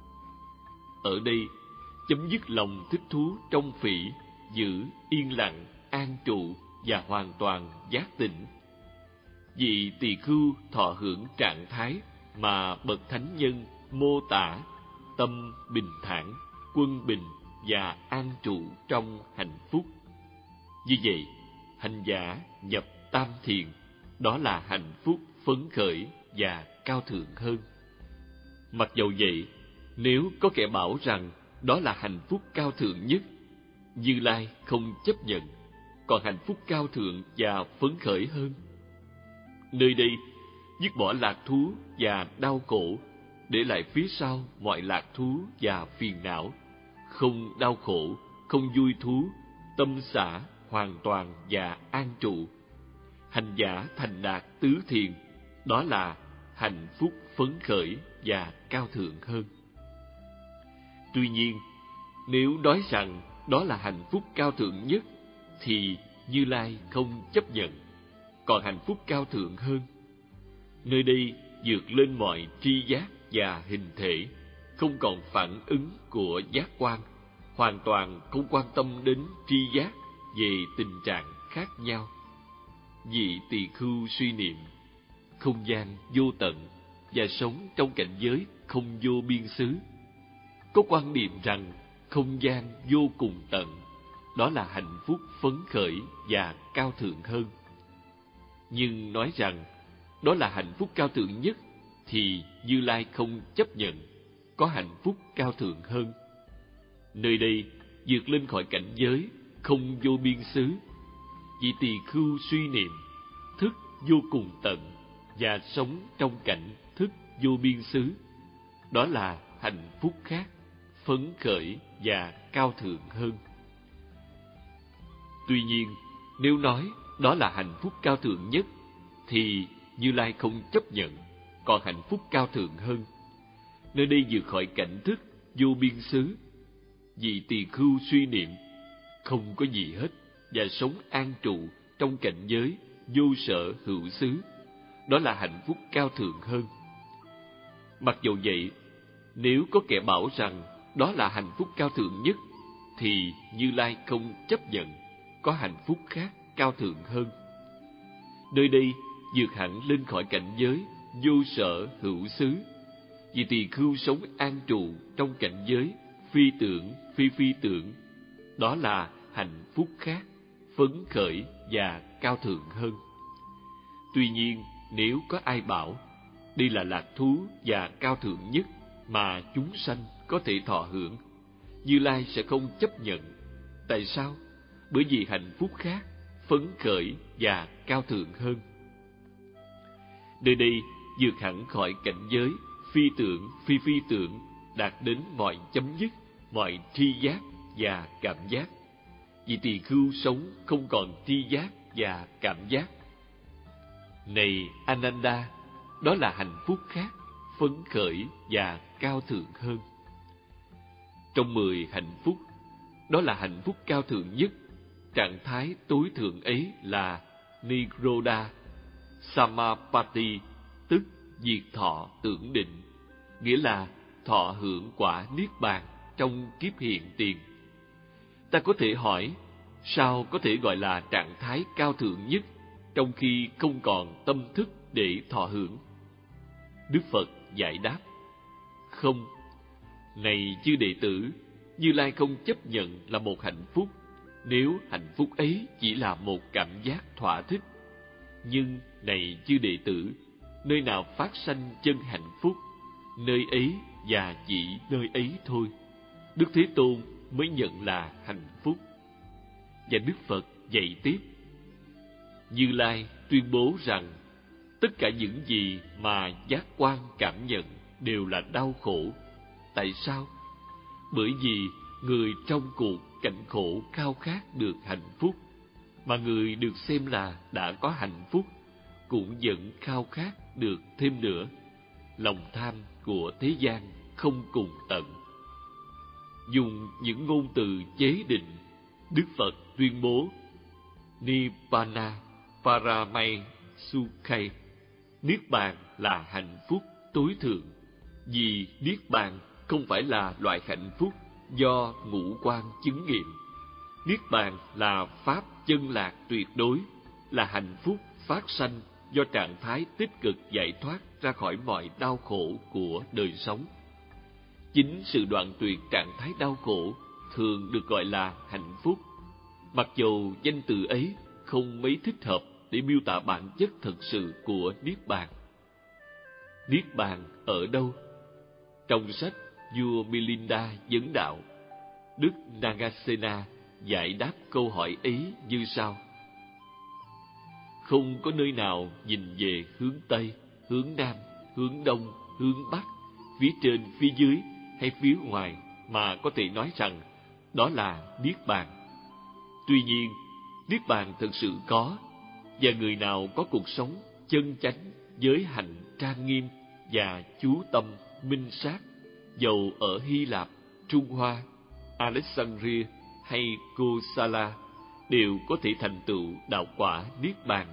Ở đây chấm dứt lòng thích thú trong phỉ, giữ yên lặng, an trụ và hoàn toàn giác tỉnh. Vị tỳ khưu thọ hưởng trạng thái mà bậc thánh nhân mô tả: tâm bình thản, quân bình và an trụ trong hạnh phúc. Như vậy, hành giả nhập tam thiền, đó là hạnh phúc phấn khởi và cao thượng hơn. Mặc dầu vậy, nếu có kẻ bảo rằng đó là hạnh phúc cao thượng nhất, Như Lai không chấp nhận, còn hạnh phúc cao thượng và phấn khởi hơn. Nơi đây dứt bỏ lạc thú và đau khổ, để lại phía sau mọi lạc thú và phiền não, không đau khổ, không vui thú, tâm xả hoàn toàn và an trụ. Hành giả thành đạt tứ thiền, đó là hạnh phúc phấn khởi và cao thượng hơn. Tuy nhiên, nếu nói rằng đó là hạnh phúc cao thượng nhất, thì Như Lai không chấp nhận, còn hạnh phúc cao thượng hơn. Nơi đây vượt lên mọi tri giác và hình thể, không còn phản ứng của giác quan, hoàn toàn không quan tâm đến tri giác về tình trạng khác nhau. Vị tỳ khưu suy niệm không gian vô tận và sống trong cảnh giới không vô biên xứ, có quan niệm rằng không gian vô cùng tận, đó là hạnh phúc phấn khởi và cao thượng hơn. Nhưng nói rằng đó là hạnh phúc cao thượng nhất, thì Như Lai không chấp nhận, có hạnh phúc cao thượng hơn. Nơi đây vượt lên khỏi cảnh giới không vô biên xứ. Vị tỳ khưu suy niệm thức vô cùng tận và sống trong cảnh thức vô biên xứ, đó là hạnh phúc khác, phấn khởi và cao thượng hơn. Tuy nhiên, nếu nói đó là hạnh phúc cao thượng nhất, thì Như Lai không chấp nhận, còn hạnh phúc cao thượng hơn. Nơi đây vượt khỏi cảnh thức vô biên xứ. Vị tỳ khưu suy niệm không có gì hết và sống an trụ trong cảnh giới vô sở hữu xứ, đó là hạnh phúc cao thượng hơn. Mặc dù vậy, nếu có kẻ bảo rằng đó là hạnh phúc cao thượng nhất, thì Như Lai không chấp nhận, có hạnh phúc khác cao thượng hơn. Nơi đây vượt hẳn lên khỏi cảnh giới vô sở hữu xứ. Vì tỳ khưu sống an trụ trong cảnh giới phi tưởng phi phi tưởng, đó là hạnh phúc khác, phấn khởi và cao thượng hơn. Tuy nhiên, nếu có ai bảo đây là lạc thú và cao thượng nhất mà chúng sanh có thể thọ hưởng, Như Lai sẽ không chấp nhận. Tại sao? Bởi vì hạnh phúc khác, phấn khởi và cao thượng hơn. Nơi đây vượt hẳn khỏi cảnh giới phi tưởng phi phi tưởng, đạt đến mọi chấm dứt, mọi tri giác và cảm giác. Vì tỳ khưu sống không còn tri giác và cảm giác. Này Ananda, đó là hạnh phúc khác, phấn khởi và cao thượng hơn. Trong mười hạnh phúc, đó là hạnh phúc cao thượng nhất. Trạng thái tối thượng ấy là Nirodha Samapatti, tức diệt thọ tưởng định, nghĩa là thọ hưởng quả niết bàn trong kiếp hiện tiền. Ta có thể hỏi, sao có thể gọi là trạng thái cao thượng nhất trong khi không còn tâm thức để thọ hưởng? Đức Phật giải đáp: không. Này chư đệ tử, Như Lai không chấp nhận là một hạnh phúc, nếu hạnh phúc ấy chỉ là một cảm giác thỏa thích. Nhưng này chư đệ tử, nơi nào phát sanh chân hạnh phúc, nơi ấy và chỉ nơi ấy thôi, Đức Thế Tôn mới nhận là hạnh phúc. Và Đức Phật dạy tiếp: Như Lai tuyên bố rằng tất cả những gì mà giác quan cảm nhận đều là đau khổ. Tại sao? Bởi vì người trong cuộc cảnh khổ khao khát được hạnh phúc, mà người được xem là đã có hạnh phúc cũng vẫn khao khát được thêm nữa. Lòng tham của thế gian không cùng tận. Dùng những ngôn từ chế định Đức Phật tuyên bố Nibbana Paramay Sukhay, Niết Bàn là hạnh phúc tối thượng, vì Niết Bàn không phải là loại hạnh phúc do ngũ quan chứng nghiệm. Niết Bàn là pháp chân lạc tuyệt đối, là hạnh phúc phát sanh do trạng thái tích cực giải thoát ra khỏi mọi đau khổ của đời sống. Chính sự đoạn tuyệt trạng thái đau khổ thường được gọi là hạnh phúc, mặc dù danh từ ấy không mấy thích hợp để miêu tả bản chất thật sự của Niết Bàn. Niết Bàn ở đâu? Trong sách vua Milinda vấn đạo, Đức Nagasena giải đáp câu hỏi ấy như sau: không có nơi nào nhìn về hướng Tây, hướng Nam, hướng Đông, hướng Bắc, phía trên, phía dưới hay phía ngoài mà có thể nói rằng đó là Niết Bàn. Tuy nhiên, Niết Bàn thực sự có, và người nào có cuộc sống chân chánh, giới hạnh trang nghiêm và chú tâm minh sát, dầu ở Hy Lạp, Trung Hoa, Alexandria hay Kosala, đều có thể thành tựu đạo quả Niết Bàn.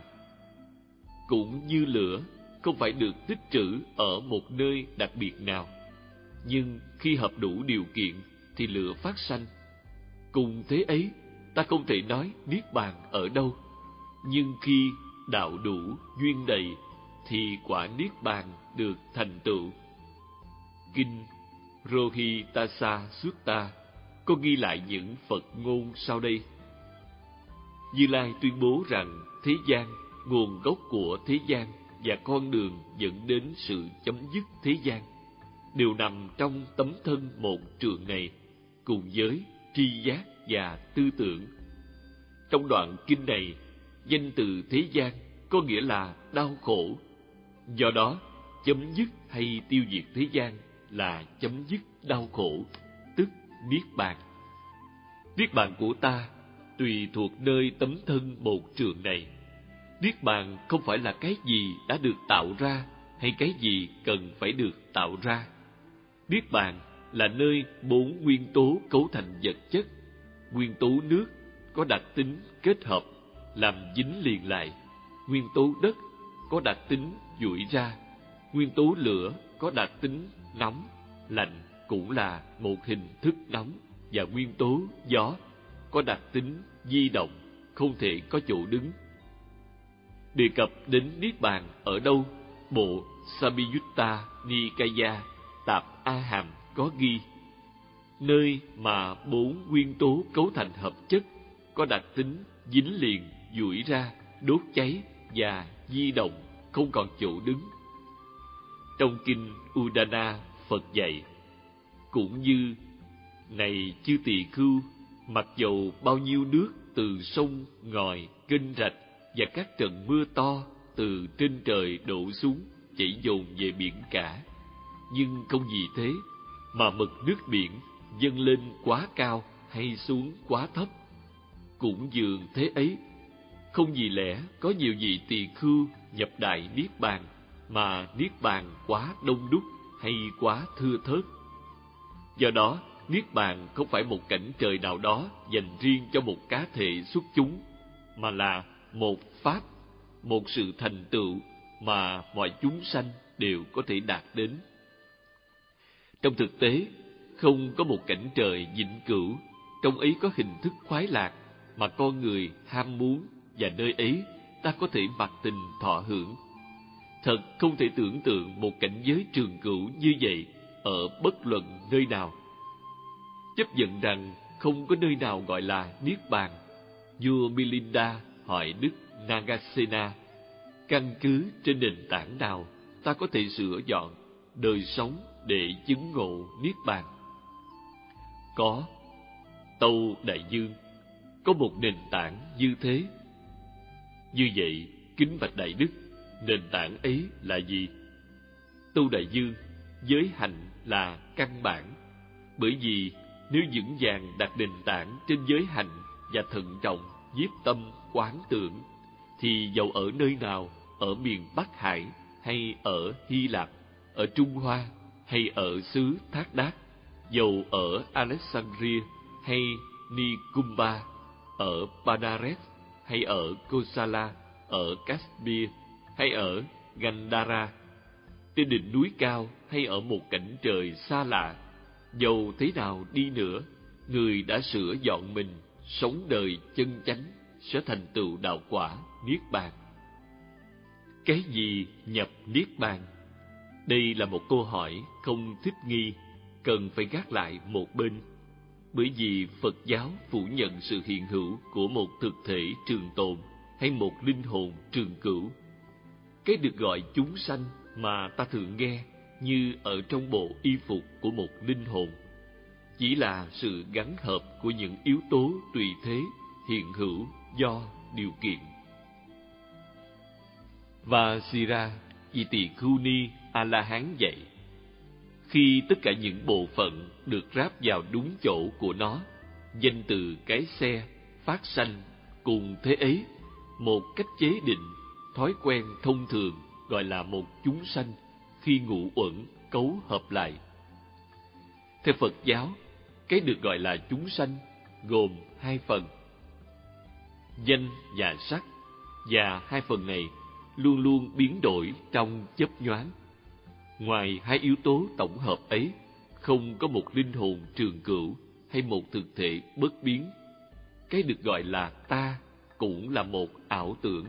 Cũng như lửa không phải được tích trữ ở một nơi đặc biệt nào, nhưng khi hợp đủ điều kiện thì lửa phát sanh. Cùng thế ấy, ta không thể nói Niết Bàn ở đâu, nhưng khi đạo đủ duyên đầy thì quả Niết Bàn được thành tựu. Kinh Rohitassa Sutta có ghi lại những Phật ngôn sau đây. Như Lai tuyên bố rằng thế gian, nguồn gốc của thế gian và con đường dẫn đến sự chấm dứt thế gian đều nằm trong tấm thân một trượng này, cùng với tri giác và tư tưởng. Trong đoạn kinh này, danh từ thế gian có nghĩa là đau khổ. Do đó, chấm dứt hay tiêu diệt thế gian là chấm dứt đau khổ, tức Niết Bàn. Niết Bàn của ta tùy thuộc nơi tấm thân một trượng này. Niết Bàn không phải là cái gì đã được tạo ra hay cái gì cần phải được tạo ra. Niết Bàn là nơi bốn nguyên tố cấu thành vật chất. Nguyên tố nước có đặc tính kết hợp, làm dính liền lại. Nguyên tố đất có đặc tính duỗi ra. Nguyên tố lửa có đặc tính nóng, lạnh cũng là một hình thức nóng. Và nguyên tố gió có đặc tính di động, không thể có chỗ đứng. Đề cập đến Niết Bàn ở đâu, bộ Samyutta Nikaya Tạp A Hàm có ghi: nơi mà bốn nguyên tố cấu thành hợp chất có đặc tính dính liền, duỗi ra, đốt cháy và di động, không còn chỗ đứng. Trong kinh Udana, Phật dạy: cũng như này chư tỳ khưu, mặc dầu bao nhiêu nước từ sông, ngòi, kênh rạch và các trận mưa to từ trên trời đổ xuống chảy dồn về biển cả, nhưng không vì thế mà mực nước biển dâng lên quá cao hay xuống quá thấp. Cũng dường thế ấy, không vì lẽ có nhiều vị tỳ khưu nhập đại Niết Bàn mà Niết Bàn quá đông đúc hay quá thưa thớt. Do đó, Niết Bàn không phải một cảnh trời nào đó dành riêng cho một cá thể xuất chúng, mà là một pháp, một sự thành tựu mà mọi chúng sanh đều có thể đạt đến. Trong thực tế, không có một cảnh trời vĩnh cửu, trong ấy có hình thức khoái lạc mà con người ham muốn, và nơi ấy ta có thể mặc tình thọ hưởng. Thật không thể tưởng tượng một cảnh giới trường cửu như vậy ở bất luận nơi nào. Chấp nhận rằng không có nơi nào gọi là Niết Bàn, vua Milinda hỏi Đức Nagasena: căn cứ trên nền tảng nào ta có thể sửa dọn đời sống để chứng ngộ Niết Bàn? Có. Tâu Đại Dương có một nền tảng như thế. Như vậy, kính bạch Đại Đức, nền tảng ấy là gì? Tâu Đại Dương: giới hạnh là căn bản. Bởi vì nếu vững vàng đặt nền tảng trên giới hạnh và thận trọng nhiếp tâm quán tưởng, thì dầu ở nơi nào, ở miền Bắc Hải hay ở Hy Lạp, ở Trung Hoa hay ở xứ Thác Đát, dầu ở Alexandria hay Nikumba, ở Banares, hay ở Kosala, ở Kashmir, hay ở Gandhara, trên đỉnh núi cao hay ở một cảnh trời xa lạ, dầu thế nào đi nữa, người đã sửa dọn mình, sống đời chân chánh sẽ thành tựu đạo quả niết bàn. Cái gì nhập niết bàn? Đây là một câu hỏi không thích nghi, cần phải gác lại một bên, bởi vì Phật giáo phủ nhận sự hiện hữu của một thực thể trường tồn hay một linh hồn trường cửu. Cái được gọi chúng sanh mà ta thường nghe như ở trong bộ y phục của một linh hồn chỉ là sự gắn hợp của những yếu tố tùy thế hiện hữu do điều kiện. Và Sira vì tỳ khưu ni A La Hán dạy, khi tất cả những bộ phận được ráp vào đúng chỗ của nó, danh từ cái xe phát sanh cùng thế ấy, một cách chế định, thói quen thông thường gọi là một chúng sanh khi ngũ uẩn cấu hợp lại. Theo Phật giáo, cái được gọi là chúng sanh gồm hai phần, danh và sắc, và hai phần này luôn luôn biến đổi trong chớp nhoáng. Ngoài hai yếu tố tổng hợp ấy, không có một linh hồn trường cửu hay một thực thể bất biến. Cái được gọi là ta cũng là một ảo tưởng.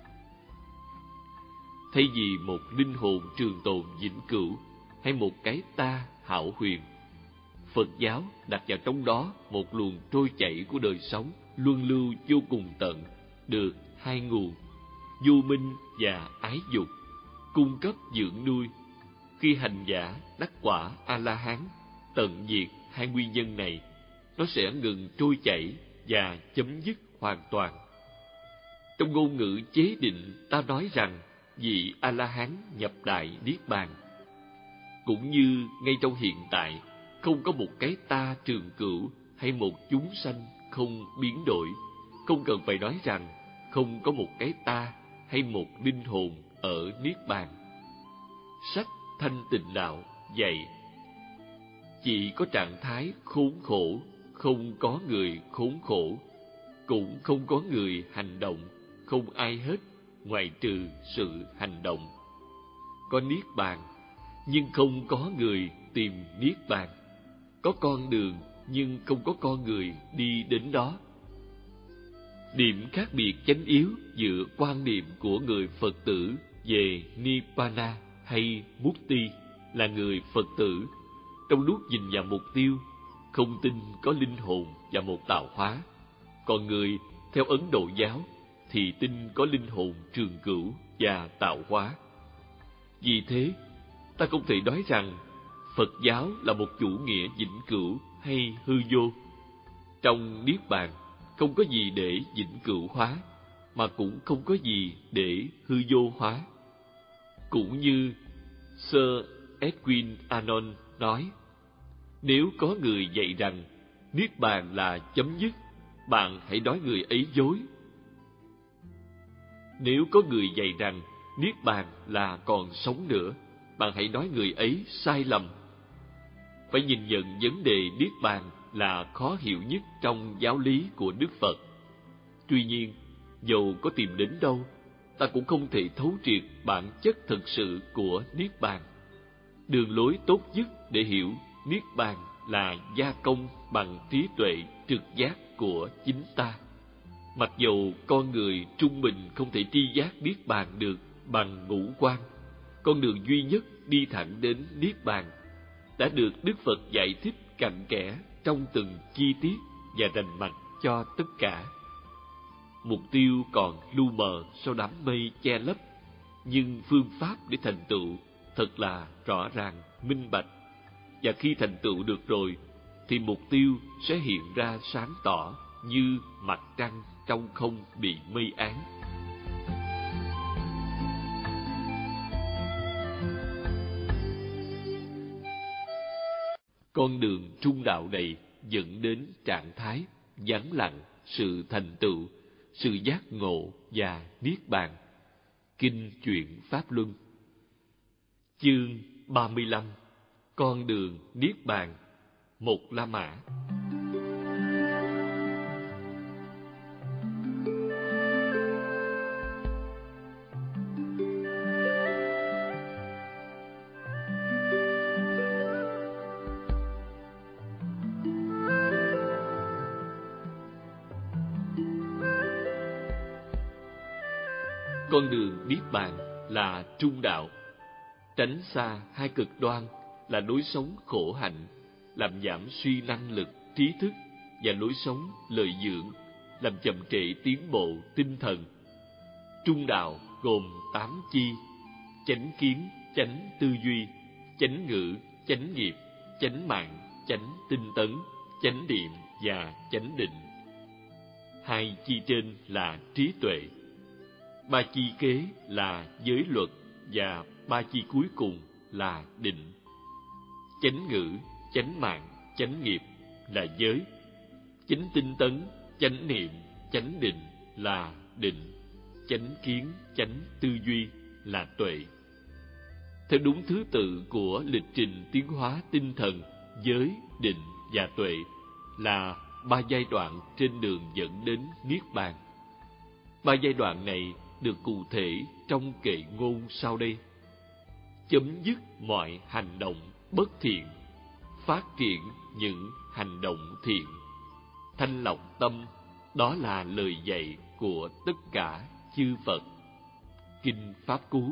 Thay vì một linh hồn trường tồn vĩnh cửu hay một cái ta hão huyền, Phật giáo đặt vào trong đó một luồng trôi chảy của đời sống luân lưu vô cùng tận, được hai nguồn, vô minh và ái dục, cung cấp dưỡng nuôi. Khi hành giả đắc quả A-la-hán, tận diệt hai nguyên nhân này, nó sẽ ngừng trôi chảy và chấm dứt hoàn toàn. Trong ngôn ngữ chế định, ta nói rằng vị A-la-hán nhập đại niết bàn. Cũng như ngay trong hiện tại, không có một cái ta trường cửu hay một chúng sanh không biến đổi, không cần phải nói rằng không có một cái ta hay một linh hồn ở niết bàn. Sách Thanh Tịnh Đạo dạy, chỉ có trạng thái khốn khổ, không có người khốn khổ, cũng không có người hành động, không ai hết ngoại trừ sự hành động. Có niết bàn, nhưng không có người tìm niết bàn. Có con đường, nhưng không có con người đi đến đó. Điểm khác biệt chánh yếu giữa quan niệm của người Phật tử về Nibbana hay Mukti là người Phật tử, trong lúc nhìn vào mục tiêu, không tin có linh hồn và một tạo hóa. Còn người theo Ấn Độ giáo thì tin có linh hồn trường cửu và tạo hóa. Vì thế, ta không thể nói rằng Phật giáo là một chủ nghĩa vĩnh cửu hay hư vô. Trong Niết Bàn, không có gì để vĩnh cửu hóa, mà cũng không có gì để hư vô hóa. Cũng như Sir Edwin Arnold nói, nếu có người dạy rằng Niết Bàn là chấm dứt, bạn hãy nói người ấy dối. Nếu có người dạy rằng Niết Bàn là còn sống nữa, bạn hãy nói người ấy sai lầm. Phải nhìn nhận vấn đề Niết Bàn là khó hiểu nhất trong giáo lý của Đức Phật. Tuy nhiên, dầu có tìm đến đâu, ta cũng không thể thấu triệt bản chất thực sự của Niết Bàn. Đường lối tốt nhất để hiểu Niết Bàn là gia công bằng trí tuệ trực giác của chính ta. Mặc dầu con người trung bình không thể tri giác Niết Bàn được bằng ngũ quan, con đường duy nhất đi thẳng đến Niết Bàn đã được Đức Phật giải thích cặn kẽ trong từng chi tiết và rành mạch cho tất cả. Mục tiêu còn lu mờ sau đám mây che lấp, nhưng phương pháp để thành tựu thật là rõ ràng, minh bạch. Và khi thành tựu được rồi, thì mục tiêu sẽ hiện ra sáng tỏ như mặt trăng trong không bị mây án. Con đường trung đạo này dẫn đến trạng thái vắng lặng, sự thành tựu, sự giác ngộ và niết bàn. Kinh Chuyển Pháp Luân, chương ba mươi lăm, con đường niết bàn, một La Mã. Con đường niết bàn là trung đạo. Tránh xa hai cực đoan là lối sống khổ hạnh, làm giảm suy năng lực, trí thức và lối sống lợi dưỡng, làm chậm trễ tiến bộ tinh thần. Trung đạo gồm tám chi: chánh kiến, chánh tư duy, chánh ngữ, chánh nghiệp, chánh mạng, chánh tinh tấn, chánh niệm và chánh định. Hai chi trên là trí tuệ. Ba chi kế là giới luật và ba chi cuối cùng là định. Chánh ngữ, chánh mạng, chánh nghiệp là giới. Chánh tinh tấn, chánh niệm, chánh định là định. Chánh kiến, chánh tư duy là tuệ. Theo đúng thứ tự của lịch trình tiến hóa tinh thần, giới, định và tuệ là ba giai đoạn trên đường dẫn đến niết bàn. Ba giai đoạn này được cụ thể trong kệ ngôn sau đây: chấm dứt mọi hành động bất thiện, phát triển những hành động thiện, thanh lọc tâm, đó là lời dạy của tất cả chư Phật. Kinh Pháp Cú.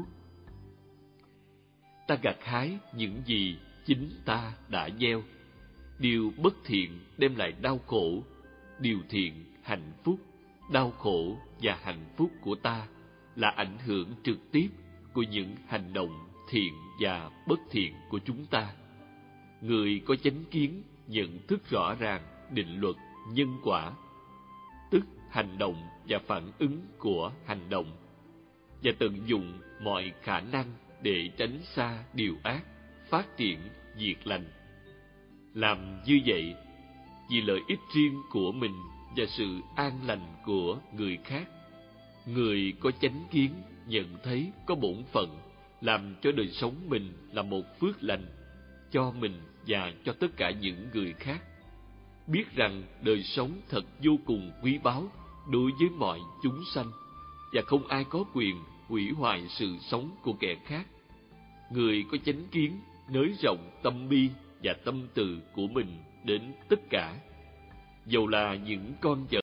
Ta gặt hái những gì chính ta đã gieo. Điều bất thiện đem lại đau khổ, điều thiện hạnh phúc. Đau khổ và hạnh phúc của ta là ảnh hưởng trực tiếp của những hành động thiện và bất thiện của chúng ta. Người có chánh kiến nhận thức rõ ràng định luật nhân quả, tức hành động và phản ứng của hành động, và tận dụng mọi khả năng để tránh xa điều ác, phát triển việc lành. Làm như vậy vì lợi ích riêng của mình và sự an lành của người khác. Người có chánh kiến nhận thấy có bổn phận làm cho đời sống mình là một phước lành cho mình và cho tất cả những người khác. Biết rằng đời sống thật vô cùng quý báu đối với mọi chúng sanh, và không ai có quyền hủy hoại sự sống của kẻ khác. Người có chánh kiến nới rộng tâm bi và tâm từ của mình đến tất cả, dầu là những con vật